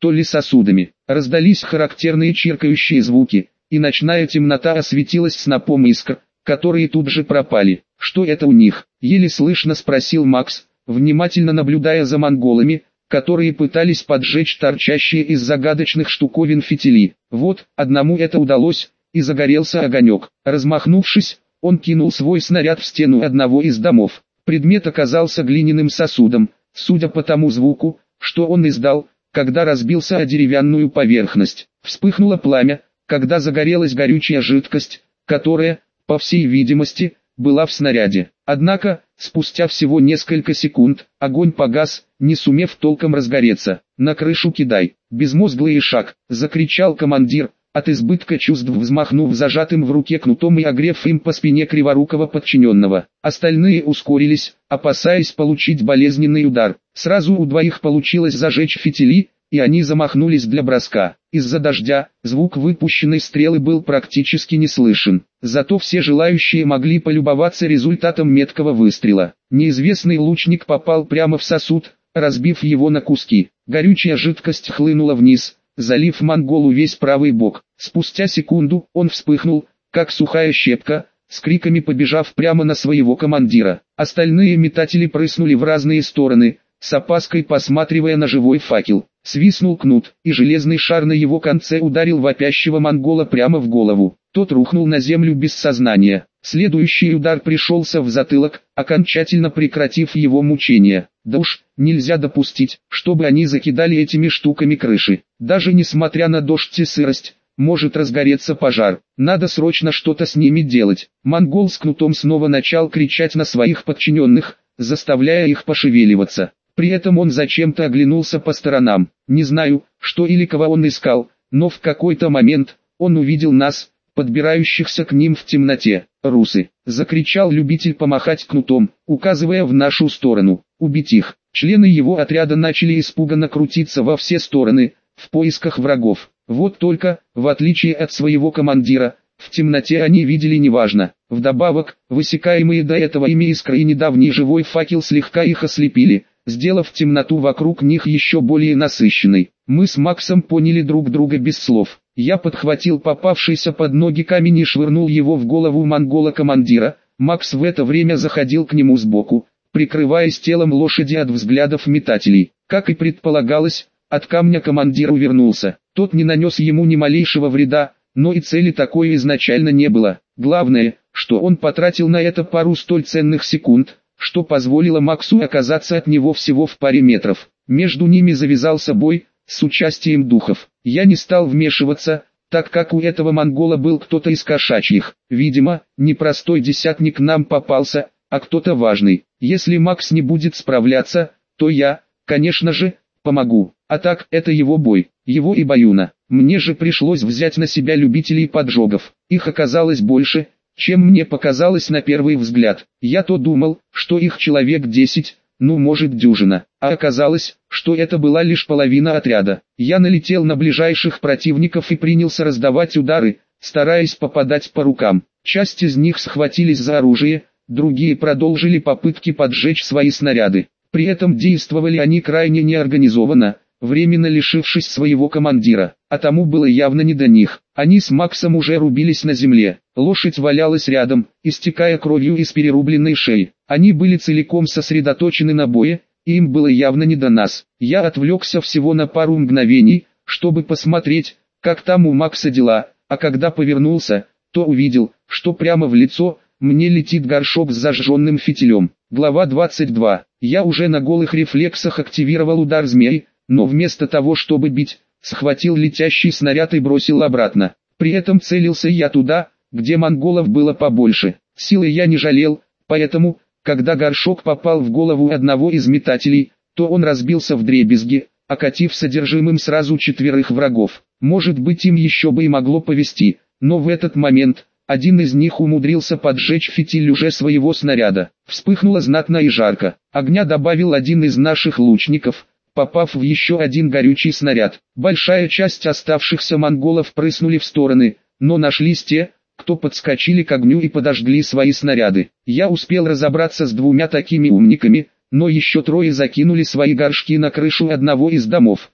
то ли сосудами. Раздались характерные чиркающие звуки, и ночная темнота осветилась снопом искр, которые тут же пропали. «Что это у них?» — еле слышно спросил Макс, внимательно наблюдая за монголами, которые пытались поджечь торчащие из загадочных штуковин фитили. Вот, одному это удалось, и загорелся огонек. Размахнувшись, он кинул свой снаряд в стену одного из домов. Предмет оказался глиняным сосудом, судя по тому звуку, что он издал, когда разбился о деревянную поверхность. Вспыхнуло пламя, когда загорелась горючая жидкость, которая, по всей видимости, была в снаряде. Однако, спустя всего несколько секунд, огонь погас, не сумев толком разгореться. «На крышу кидай!» «Безмозглый шаг!» — закричал командир, от избытка чувств взмахнув зажатым в руке кнутом и огрев им по спине криворукого подчиненного. Остальные ускорились, опасаясь получить болезненный удар. Сразу у двоих получилось зажечь фитили, и они замахнулись для броска. Из-за дождя, звук выпущенной стрелы был практически не слышен. Зато все желающие могли полюбоваться результатом меткого выстрела. Неизвестный лучник попал прямо в сосуд, разбив его на куски. Горючая жидкость хлынула вниз, залив монголу весь правый бок. Спустя секунду он вспыхнул, как сухая щепка, с криками побежав прямо на своего командира. Остальные метатели прыснули в разные стороны, с опаской посматривая на живой факел. Свистнул кнут, и железный шар на его конце ударил вопящего монгола прямо в голову. Тот рухнул на землю без сознания. Следующий удар пришелся в затылок, окончательно прекратив его мучения. Да уж, нельзя допустить, чтобы они закидали этими штуками крыши. Даже несмотря на дождь и сырость, может разгореться пожар. Надо срочно что-то с ними делать. Монгол с кнутом снова начал кричать на своих подчиненных, заставляя их пошевеливаться. При этом он зачем-то оглянулся по сторонам. Не знаю, что или кого он искал, но в какой-то момент он увидел нас, подбирающихся к ним в темноте. «Русы!» — закричал любитель помахать кнутом, указывая в нашу сторону. «Убить их!» Члены его отряда начали испуганно крутиться во все стороны, в поисках врагов. Вот только, в отличие от своего командира, в темноте они видели неважно. Вдобавок, высекаемые до этого ими искры и недавний живой факел слегка их ослепили, сделав темноту вокруг них еще более насыщенной. Мы с Максом поняли друг друга без слов. Я подхватил попавшийся под ноги камень и швырнул его в голову монгола-командира. Макс в это время заходил к нему сбоку, прикрываясь телом лошади от взглядов метателей. Как и предполагалось, от камня командир увернулся. Тот не нанес ему ни малейшего вреда, но и цели такой изначально не было. Главное, что он потратил на это пару столь ценных секунд, что позволило Максу оказаться от него всего в паре метров. Между ними завязался бой, с участием духов. Я не стал вмешиваться, так как у этого монгола был кто-то из кошачьих. Видимо, не простой десятник нам попался, а кто-то важный. Если Макс не будет справляться, то я, конечно же, помогу. А так, это его бой, его и Баюна. Мне же пришлось взять на себя любителей поджогов. Их оказалось больше, чем мне показалось на первый взгляд. Я то думал, что их человек десять, ну может дюжина, а оказалось, что это была лишь половина отряда. Я налетел на ближайших противников и принялся раздавать удары, стараясь попадать по рукам. Часть из них схватились за оружие, другие продолжили попытки поджечь свои снаряды. При этом действовали они крайне неорганизованно, временно лишившись своего командира, а тому было явно не до них. Они с Максом уже рубились на земле, лошадь валялась рядом, истекая кровью из перерубленной шеи. Они были целиком сосредоточены на бое, и им было явно не до нас. Я отвлекся всего на пару мгновений, чтобы посмотреть, как там у Макса дела, а когда повернулся, то увидел, что прямо в лицо мне летит горшок с зажженным фитилем. Глава двадцать два. Я уже на голых рефлексах активировал удар змеи, но вместо того, чтобы бить, схватил летящий снаряд и бросил обратно. При этом целился я туда, где монголов было побольше. Силы я не жалел, поэтому, когда горшок попал в голову одного из метателей, то он разбился вдребезги, окатив содержимым сразу четверых врагов. Может быть, им еще бы и могло повезти, но в этот момент один из них умудрился поджечь фитиль уже своего снаряда. Вспыхнуло знатно и жарко. Огня добавил один из наших лучников, попав в еще один горючий снаряд. Большая часть оставшихся монголов прыснули в стороны, но нашлись те, кто подскочили к огню и подожгли свои снаряды. Я успел разобраться с двумя такими умниками, но еще трое закинули свои горшки на крышу одного из домов.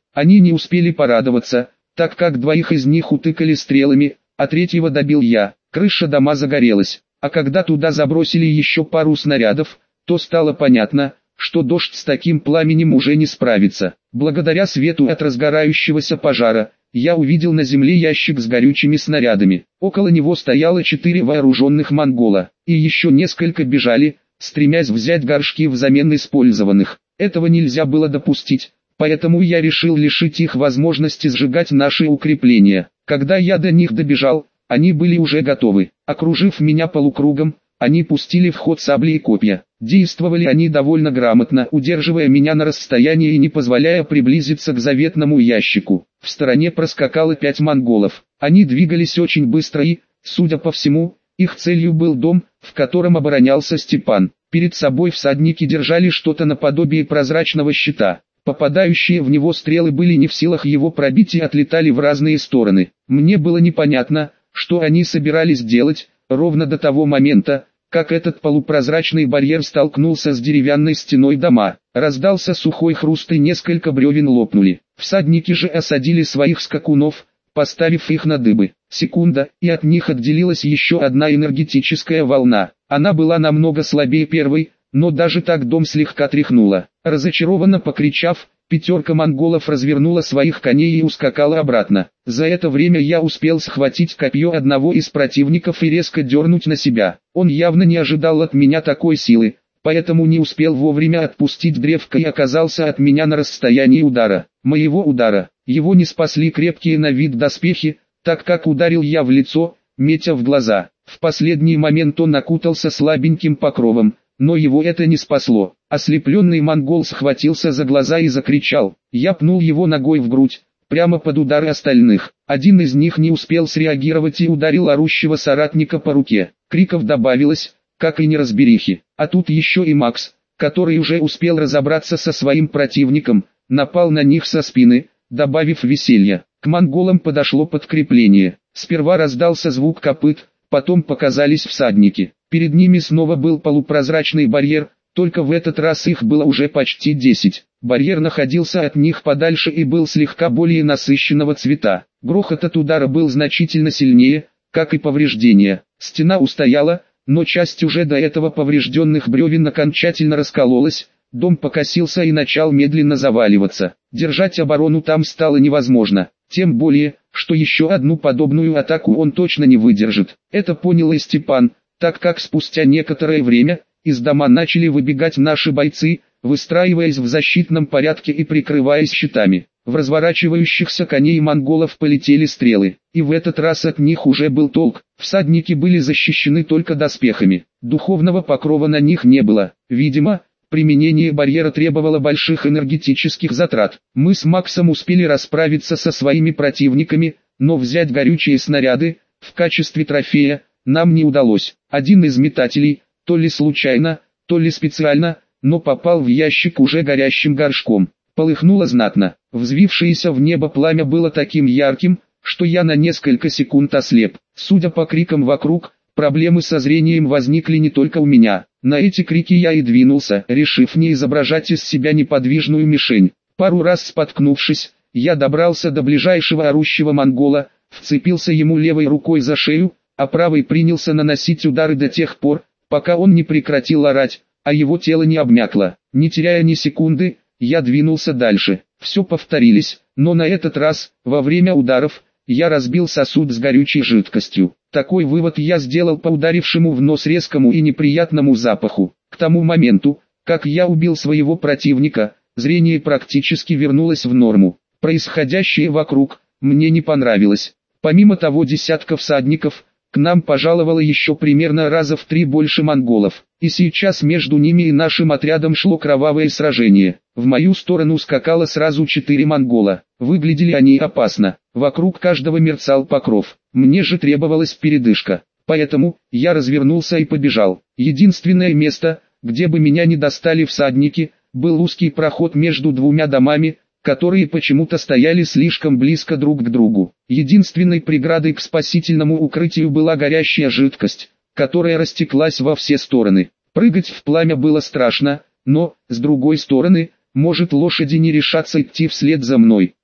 Они не успели порадоваться, так как двоих из них утыкали стрелами, а третьего добил я. Крыша дома загорелась, а когда туда забросили еще пару снарядов, то стало понятно, что дождь с таким пламенем уже не справится. Благодаря свету от разгорающегося пожара, я увидел на земле ящик с горючими снарядами. Около него стояло четыре вооруженных монгола, и еще несколько бежали, стремясь взять горшки взамен использованных. Этого нельзя было допустить, поэтому я решил лишить их возможности сжигать наши укрепления. Когда я до них добежал, они были уже готовы. Окружив меня полукругом, они пустили в ход сабли и копья. Действовали они довольно грамотно, удерживая меня на расстоянии и не позволяя приблизиться к заветному ящику. В стороне проскакало пять монголов. Они двигались очень быстро и, судя по всему, их целью был дом, в котором оборонялся Степан. Перед собой всадники держали что-то наподобие прозрачного щита. Попадающие в него стрелы были не в силах его пробить и отлетали в разные стороны. Мне было непонятно, что они собирались делать, ровно до того момента, как этот полупрозрачный барьер столкнулся с деревянной стеной дома. Раздался сухой хруст и несколько бревен лопнули. Всадники же осадили своих скакунов, поставив их на дыбы. Секунда, и от них отделилась еще одна энергетическая волна. Она была намного слабее первой, но даже так дом слегка тряхнуло. Разочарованно покричав, пятерка монголов развернула своих коней и ускакала обратно. За это время я успел схватить копье одного из противников и резко дернуть на себя. Он явно не ожидал от меня такой силы, поэтому не успел вовремя отпустить древко и оказался от меня на расстоянии удара. Моего удара. Его не спасли крепкие на вид доспехи, так как ударил я в лицо, метя в глаза. В последний момент он окутался слабеньким покровом, но его это не спасло. Ослепленный монгол схватился за глаза и закричал. Я пнул его ногой в грудь, прямо под удары остальных. Один из них не успел среагировать и ударил орущего соратника по руке. Криков добавилось, как и неразберихи. А тут еще и Макс, который уже успел разобраться со своим противником, напал на них со спины, добавив веселья. К монголам подошло подкрепление. Сперва раздался звук копыт, потом показались всадники. Перед ними снова был полупрозрачный барьер, только в этот раз их было уже почти десять. Барьер находился от них подальше и был слегка более насыщенного цвета. Грохот от удара был значительно сильнее, как и повреждения. Стена устояла, но часть уже до этого поврежденных бревен окончательно раскололась, дом покосился и начал медленно заваливаться. Держать оборону там стало невозможно, тем более, что еще одну подобную атаку он точно не выдержит. Это понял и Степан, так как спустя некоторое время, из дома начали выбегать наши бойцы, выстраиваясь в защитном порядке и прикрываясь щитами. В разворачивающихся коней монголов полетели стрелы, и в этот раз от них уже был толк. Всадники были защищены только доспехами, духовного покрова на них не было. Видимо, применение барьера требовало больших энергетических затрат. Мы с Максом успели расправиться со своими противниками, но взять горючие снаряды, в качестве трофея, нам не удалось. Один из метателей, то ли случайно, то ли специально, но попал в ящик уже горящим горшком. Полыхнуло знатно. Взвившееся в небо пламя было таким ярким, что я на несколько секунд ослеп. Судя по крикам вокруг, проблемы со зрением возникли не только у меня. На эти крики я и двинулся, решив не изображать из себя неподвижную мишень. Пару раз споткнувшись, я добрался до ближайшего орущего монгола, вцепился ему левой рукой за шею, а правой принялся наносить удары до тех пор, пока он не прекратил орать, а его тело не обмякло. Не теряя ни секунды, я двинулся дальше. Все повторились, но на этот раз, во время ударов, я разбил сосуд с горючей жидкостью. Такой вывод я сделал по ударившему в нос резкому и неприятному запаху. К тому моменту, как я убил своего противника, зрение практически вернулось в норму. Происходящее вокруг мне не понравилось. Помимо того десятка всадников, к нам пожаловало еще примерно раза в три больше монголов, и сейчас между ними и нашим отрядом шло кровавое сражение. В мою сторону скакало сразу четыре монгола. Выглядели они опасно, вокруг каждого мерцал покров. Мне же требовалась передышка, поэтому я развернулся и побежал. Единственное место, где бы меня не достали всадники, был узкий проход между двумя домами, которые почему-то стояли слишком близко друг к другу. Единственной преградой к спасительному укрытию была горящая жидкость, которая растеклась во все стороны. Прыгать в пламя было страшно, но, с другой стороны, может лошади не решатся идти вслед за мной.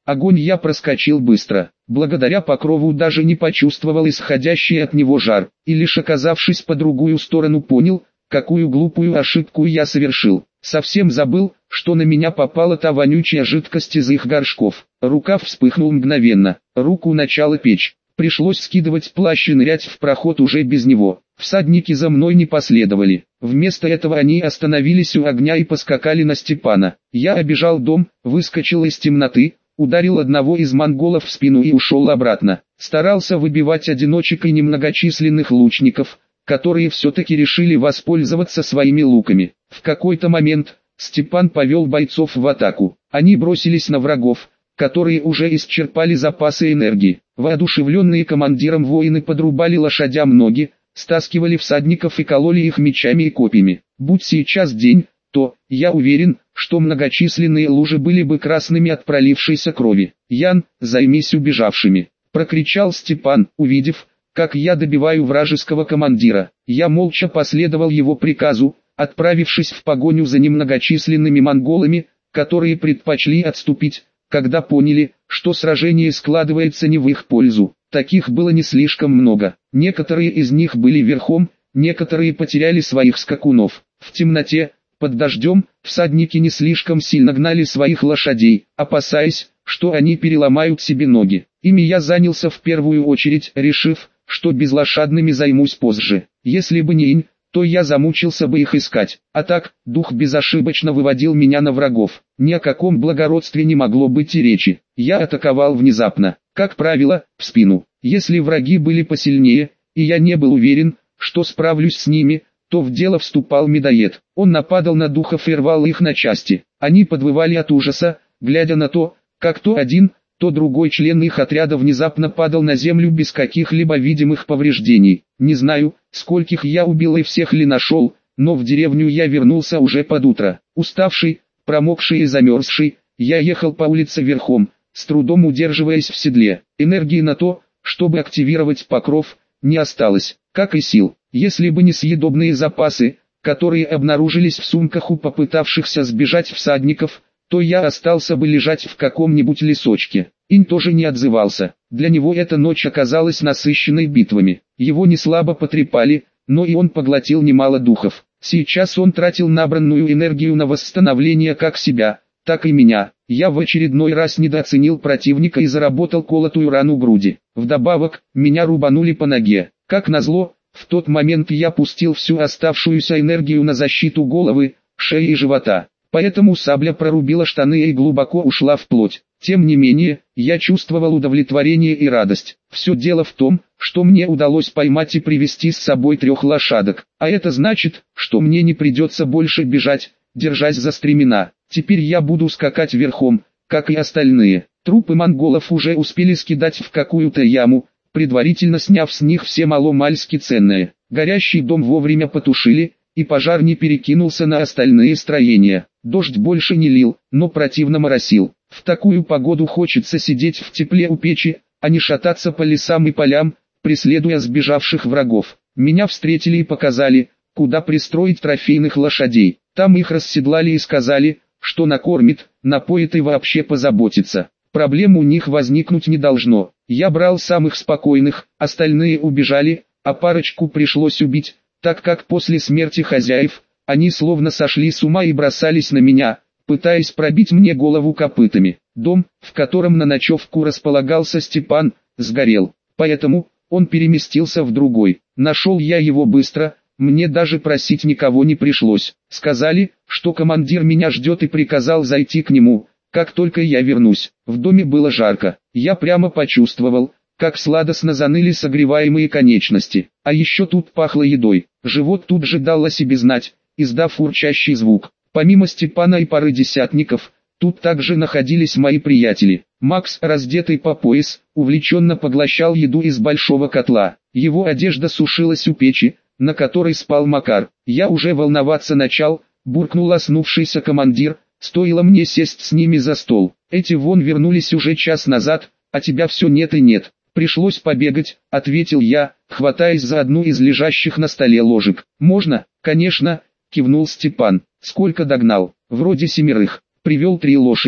Огонь я проскочил быстро. Благодаря покрову даже не почувствовал исходящий от него жар, и лишь оказавшись по другую сторону понял, какую глупую ошибку я совершил. Совсем забыл, что на меня попала та вонючая жидкость из их горшков. Рукав вспыхнул мгновенно, руку начало печь. Пришлось скидывать плащ и нырять в проход уже без него. Всадники за мной не последовали. Вместо этого они остановились у огня и поскакали на Степана. Я обежал дом, выскочил из темноты, ударил одного из монголов в спину и ушел обратно. Старался выбивать одиночек и немногочисленных лучников, которые все-таки решили воспользоваться своими луками. В какой-то момент Степан повел бойцов в атаку. Они бросились на врагов, которые уже исчерпали запасы энергии. Воодушевленные командиром воины подрубали лошадям ноги, стаскивали всадников и кололи их мечами и копьями. Будь сейчас день, то, я уверен, что многочисленные лужи были бы красными от пролившейся крови. «Ян, займись убежавшими!» — прокричал Степан, увидев, как я добиваю вражеского командира. Я молча последовал его приказу, отправившись в погоню за немногочисленными монголами, которые предпочли отступить, когда поняли, что сражение складывается не в их пользу. Таких было не слишком много. Некоторые из них были верхом, некоторые потеряли своих скакунов. В темноте, под дождем, всадники не слишком сильно гнали своих лошадей, опасаясь, что они переломают себе ноги. Ими я занялся в первую очередь, решив, что безлошадными займусь позже. Если бы не инь, то я замучился бы их искать. А так, дух безошибочно выводил меня на врагов. Ни о каком благородстве не могло быть и речи. Я атаковал внезапно, как правило, в спину. Если враги были посильнее, и я не был уверен, что справлюсь с ними, то в дело вступал медоед. Он нападал на духов и рвал их на части. Они подвывали от ужаса, глядя на то, как то один, то другой член их отряда внезапно падал на землю без каких-либо видимых повреждений. Не знаю, скольких я убил и всех ли нашел, но в деревню я вернулся уже под утро. Уставший, промокший и замерзший, я ехал по улице верхом, с трудом удерживаясь в седле. Энергии на то, чтобы активировать покров, не осталось, как и сил. Если бы не съедобные запасы, которые обнаружились в сумках у попытавшихся сбежать всадников, то я остался бы лежать в каком-нибудь лесочке. Инь тоже не отзывался. Для него эта ночь оказалась насыщенной битвами. Его не слабо потрепали, но и он поглотил немало духов. Сейчас он тратил набранную энергию на восстановление как себя, так и меня. Я в очередной раз недооценил противника и заработал колотую рану груди. Вдобавок, меня рубанули по ноге. Как назло, в тот момент я пустил всю оставшуюся энергию на защиту головы, шеи и живота. Поэтому сабля прорубила штаны и глубоко ушла в плоть. Тем не менее, я чувствовал удовлетворение и радость. Все дело в том, что мне удалось поймать и привести с собой трех лошадок. А это значит, что мне не придется больше бежать, держась за стремена. Теперь я буду скакать верхом, как и остальные. Трупы монголов уже успели скидать в какую-то яму, предварительно сняв с них все маломальски ценное. Горящий дом вовремя потушили, и пожар не перекинулся на остальные строения. Дождь больше не лил, но противно моросил. В такую погоду хочется сидеть в тепле у печи, а не шататься по лесам и полям, преследуя сбежавших врагов. Меня встретили и показали, куда пристроить трофейных лошадей. Там их расседлали и сказали, что накормит, напоит и вообще позаботится. Проблем у них возникнуть не должно. Я брал самых спокойных, остальные убежали, а парочку пришлось убить, так как после смерти хозяев, они словно сошли с ума и бросались на меня, пытаясь пробить мне голову копытами. Дом, в котором на ночевку располагался Степан, сгорел, поэтому он переместился в другой. Нашел я его быстро, мне даже просить никого не пришлось. Сказали, что командир меня ждет и приказал зайти к нему, как только я вернусь. В доме было жарко, я прямо почувствовал, как сладостно заныли согреваемые конечности. А еще тут пахло едой. Живот тут же дал о себе знать, издав урчащий звук. Помимо Степана и пары десятников, тут также находились мои приятели. Макс, раздетый по пояс, увлеченно поглощал еду из большого котла. Его одежда сушилась у печи, на которой спал Макар. Я уже волноваться начал, буркнул оснувшийся командир, стоило мне сесть с ними за стол. Эти вон вернулись уже час назад, а тебя все нет и нет. Пришлось побегать, ответил я, хватаясь за одну из лежащих на столе ложек. Можно, конечно, кивнул Степан. Сколько догнал? Вроде семерых. Привел три лошади.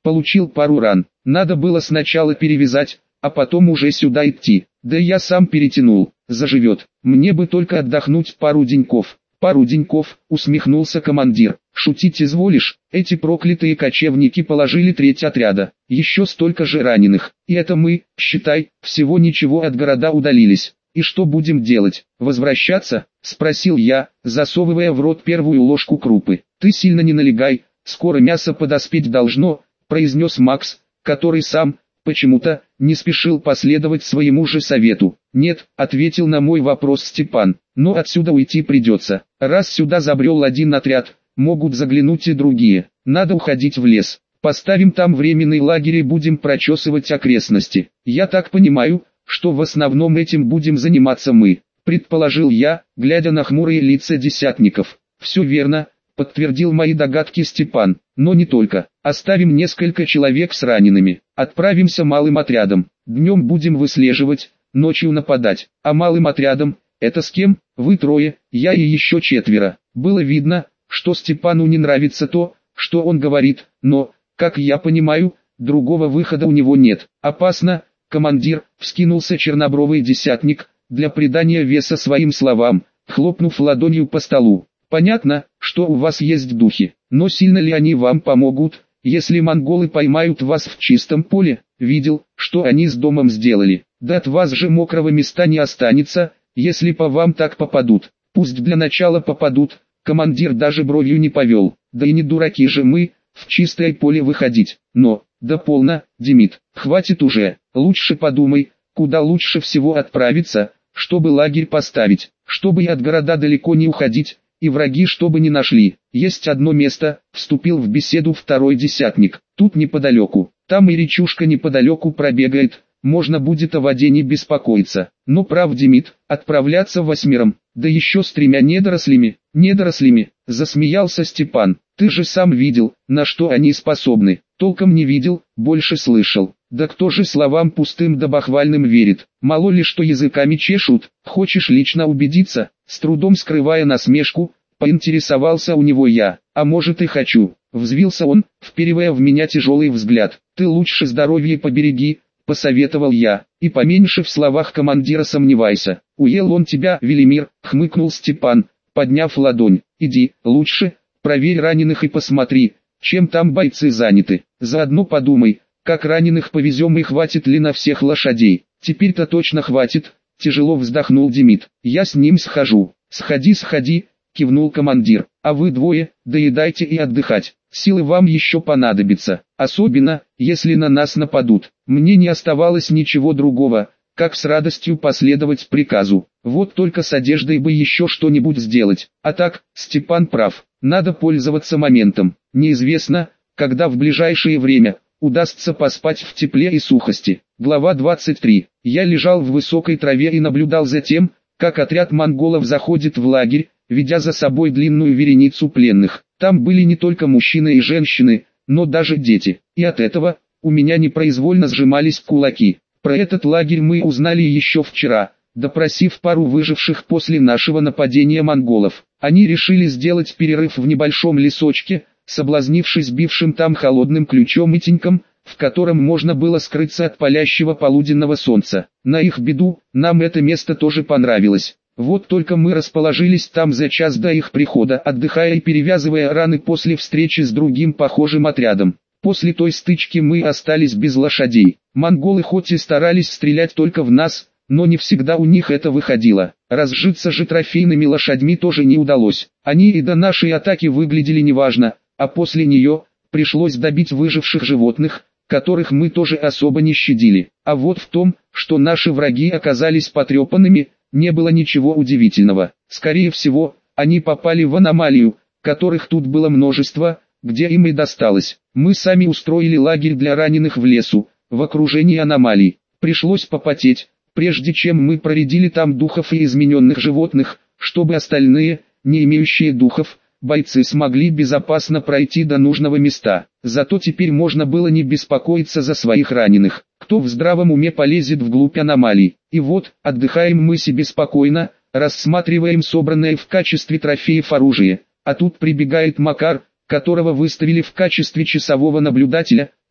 получил пару ран. Надо было сначала перевязать, а потом уже сюда идти. Да я сам перетянул, заживет. Мне бы только отдохнуть пару деньков. Пару деньков, усмехнулся командир. Шутить изволишь? Эти проклятые кочевники положили треть отряда. Еще столько же раненых. И это мы, считай, всего ничего от города удалились. И что будем делать? Возвращаться? Спросил я, засовывая в рот первую ложку крупы. Ты сильно не налегай, скоро мясо подоспеть должно, произнес Макс, который сам, почему-то, не спешил последовать своему же совету. «Нет», — ответил на мой вопрос Степан, — «но отсюда уйти придется. Раз сюда забрел один отряд, могут заглянуть и другие. Надо уходить в лес. Поставим там временный лагерь и будем прочесывать окрестности. Я так понимаю, что в основном этим будем заниматься мы», — предположил я, глядя на хмурые лица десятников. «Все верно», — подтвердил мои догадки Степан, — «но не только. Оставим несколько человек с ранеными. Отправимся малым отрядом. Днем будем выслеживать, ночью нападать. А малым отрядом, это с кем? Вы трое, я и еще четверо». Было видно, что Степану не нравится то, что он говорит, но, как я понимаю, другого выхода у него нет. «Опасно, командир», — вскинулся чернобровый десятник, для придания веса своим словам, хлопнув ладонью по столу. «Понятно, что у вас есть духи, но сильно ли они вам помогут, если монголы поймают вас в чистом поле? Видел, что они с домом сделали. Да от вас же мокрого места не останется, если по вам так попадут. Пусть для начала попадут». Командир даже бровью не повел. «Да и не дураки же мы, в чистое поле выходить. Но, да полно, Демид, хватит уже. Лучше подумай, куда лучше всего отправиться, чтобы лагерь поставить, чтобы и от города далеко не уходить, и враги чтобы не нашли. Есть одно место», — вступил в беседу второй десятник. «Тут неподалеку, там и речушка неподалеку пробегает, можно будет о воде не беспокоиться. Но прав Демид, отправляться восьмером, да еще с тремя недорослями». «Недорослями», — засмеялся Степан. «Ты же сам видел, на что они способны». «Толком не видел, больше слышал. Да кто же словам пустым да бахвальным верит? Мало ли что языками чешут. Хочешь лично убедиться?» С трудом скрывая насмешку, поинтересовался у него я. «А может и хочу». Взвился он, вперивая в меня тяжелый взгляд. «Ты лучше здоровье побереги», — посоветовал я. «И поменьше в словах командира сомневайся. Уел он тебя, Велимир», — хмыкнул Степан, подняв ладонь. «Иди, лучше, проверь раненых и посмотри, чем там бойцы заняты. Заодно подумай, как раненых повезем и хватит ли на всех лошадей». «Теперь-то точно хватит», — тяжело вздохнул Демид. «Я с ним схожу». «Сходи, сходи», — кивнул командир. «А вы двое, доедайте и отдыхать. Силы вам еще понадобятся, особенно, если на нас нападут». Мне не оставалось ничего другого, как с радостью последовать приказу. Вот только с одеждой бы еще что-нибудь сделать. А так, Степан прав, надо пользоваться моментом. Неизвестно, когда в ближайшее время удастся поспать в тепле и сухости. Глава двадцать три. Я лежал в высокой траве и наблюдал за тем, как отряд монголов заходит в лагерь, ведя за собой длинную вереницу пленных. Там были не только мужчины и женщины, но даже дети. И от этого у меня непроизвольно сжимались кулаки. Про этот лагерь мы узнали еще вчера, допросив пару выживших после нашего нападения монголов. Они решили сделать перерыв в небольшом лесочке, соблазнившись бившим там холодным ключом и теньком, в котором можно было скрыться от палящего полуденного солнца. На их беду, нам это место тоже понравилось. Вот только мы расположились там за час до их прихода, отдыхая и перевязывая раны после встречи с другим похожим отрядом. После той стычки мы остались без лошадей. Монголы хоть и старались стрелять только в нас, но не всегда у них это выходило. Разжиться же трофейными лошадьми тоже не удалось. Они и до нашей атаки выглядели неважно, а после нее пришлось добить выживших животных, которых мы тоже особо не щадили. А вот в том, что наши враги оказались потрепанными, не было ничего удивительного. Скорее всего, они попали в аномалию, которых тут было множество, где им и досталось. Мы сами устроили лагерь для раненых в лесу, в окружении аномалий. Пришлось попотеть, прежде чем мы проредили там духов и измененных животных, чтобы остальные, не имеющие духов, бойцы смогли безопасно пройти до нужного места. Зато теперь можно было не беспокоиться за своих раненых. Кто в здравом уме полезет вглубь аномалий? И вот, отдыхаем мы себе спокойно, рассматриваем собранное в качестве трофеев оружие. А тут прибегает Макар, которого выставили в качестве часового наблюдателя,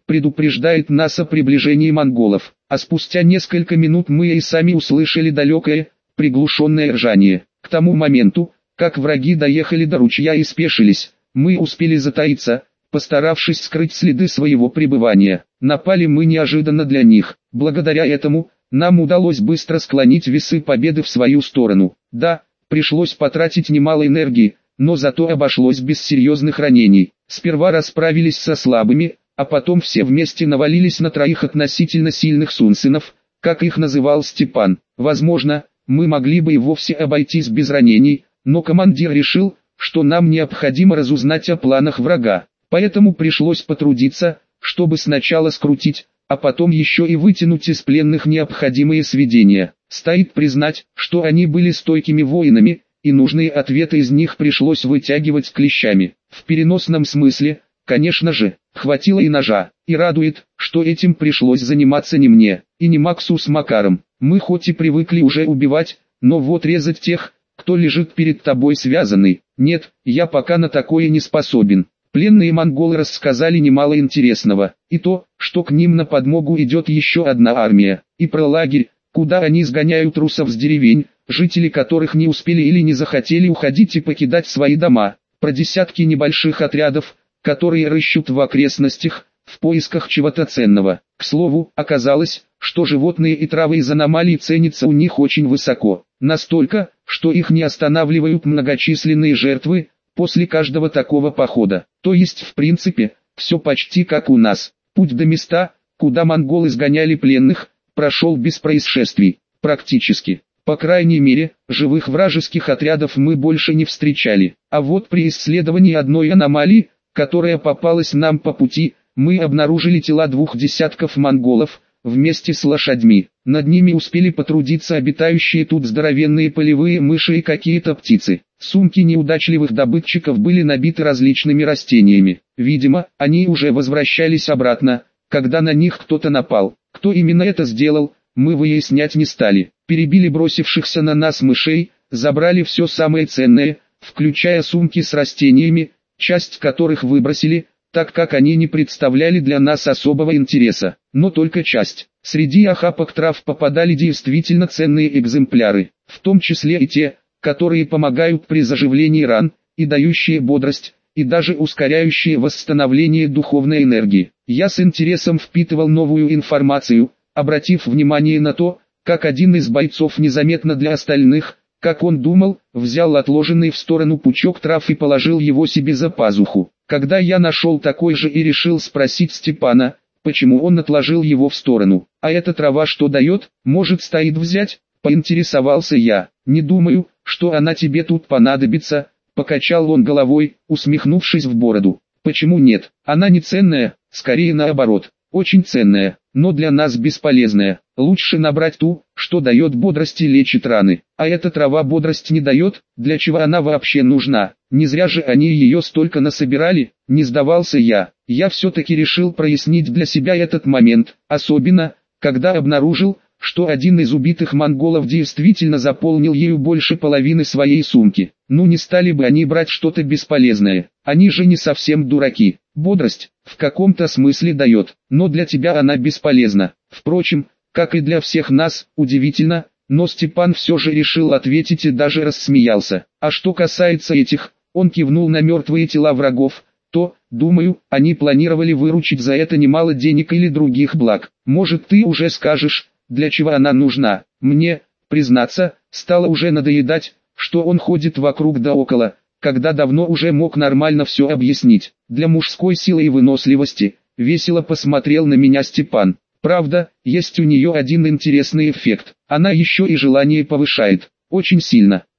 предупреждает нас о приближении монголов, а спустя несколько минут мы и сами услышали далекое, приглушенное ржание. К тому моменту, как враги доехали до ручья и спешились, мы успели затаиться, постаравшись скрыть следы своего пребывания. Напали мы неожиданно для них. Благодаря этому, нам удалось быстро склонить весы победы в свою сторону. Да, пришлось потратить немало энергии, но зато обошлось без серьезных ранений. Сперва расправились со слабыми, а потом все вместе навалились на троих относительно сильных сунсинов, как их называл Степан. Возможно, мы могли бы и вовсе обойтись без ранений, но командир решил, что нам необходимо разузнать о планах врага. Поэтому пришлось потрудиться, чтобы сначала скрутить, а потом еще и вытянуть из пленных необходимые сведения. Стоит признать, что они были стойкими воинами, и нужные ответы из них пришлось вытягивать клещами. В переносном смысле, конечно же, хватило и ножа. И радует, что этим пришлось заниматься не мне, и не Максу с Макаром. Мы хоть и привыкли уже убивать, но вот резать тех, кто лежит перед тобой связанный, нет, я пока на такое не способен. Пленные монголы рассказали немало интересного, и то, что к ним на подмогу идет еще одна армия, и про лагерь, куда они сгоняют русов с деревень, жители которых не успели или не захотели уходить и покидать свои дома, про десятки небольших отрядов, которые рыщут в окрестностях, в поисках чего-то ценного. К слову, оказалось, что животные и травы из аномалий ценятся у них очень высоко, настолько, что их не останавливают многочисленные жертвы после каждого такого похода. То есть в принципе, все почти как у нас. Путь до места, куда монголы сгоняли пленных, прошел без происшествий, практически. По крайней мере, живых вражеских отрядов мы больше не встречали. А вот при исследовании одной аномалии, которая попалась нам по пути, мы обнаружили тела двух десятков монголов, вместе с лошадьми. Над ними успели потрудиться обитающие тут здоровенные полевые мыши и какие-то птицы. Сумки неудачливых добытчиков были набиты различными растениями. Видимо, они уже возвращались обратно, когда на них кто-то напал. Кто именно это сделал, мы выяснять не стали. Перебили бросившихся на нас мышей, забрали все самое ценное, включая сумки с растениями, часть которых выбросили, так как они не представляли для нас особого интереса. Но только часть. Среди охапок трав попадали действительно ценные экземпляры, в том числе и те, которые помогают при заживлении ран, и дающие бодрость, и даже ускоряющие восстановление духовной энергии. Я с интересом впитывал новую информацию, обратив внимание на то, как один из бойцов незаметно для остальных, как он думал, взял отложенный в сторону пучок трав и положил его себе за пазуху. Когда я нашел такой же и решил спросить Степана, почему он отложил его в сторону. А эта трава что дает, может стоит взять? Поинтересовался я. Не думаю, что она тебе тут понадобится, покачал он головой, усмехнувшись в бороду. Почему нет? Она не ценная, скорее наоборот, очень ценная, но для нас бесполезная. Лучше набрать ту, что дает бодрость и лечит раны. А эта трава бодрость не дает, для чего она вообще нужна? Не зря же они ее столько насобирали, не сдавался я. Я все-таки решил прояснить для себя этот момент, особенно, когда обнаружил, что один из убитых монголов действительно заполнил ею больше половины своей сумки. Ну не стали бы они брать что-то бесполезное, они же не совсем дураки. Бодрость, в каком-то смысле дает, но для тебя она бесполезна. Впрочем, как и для всех нас, удивительно, но Степан все же решил ответить и даже рассмеялся. А что касается этих, он кивнул на мертвые тела врагов, то, думаю, они планировали выручить за это немало денег или других благ. Может ты уже скажешь, для чего она нужна? Мне, признаться, стало уже надоедать, что он ходит вокруг да около, когда давно уже мог нормально все объяснить. Для мужской силы и выносливости, весело посмотрел на меня Степан. Правда, есть у нее один интересный эффект. Она еще и желание повышает. Очень сильно.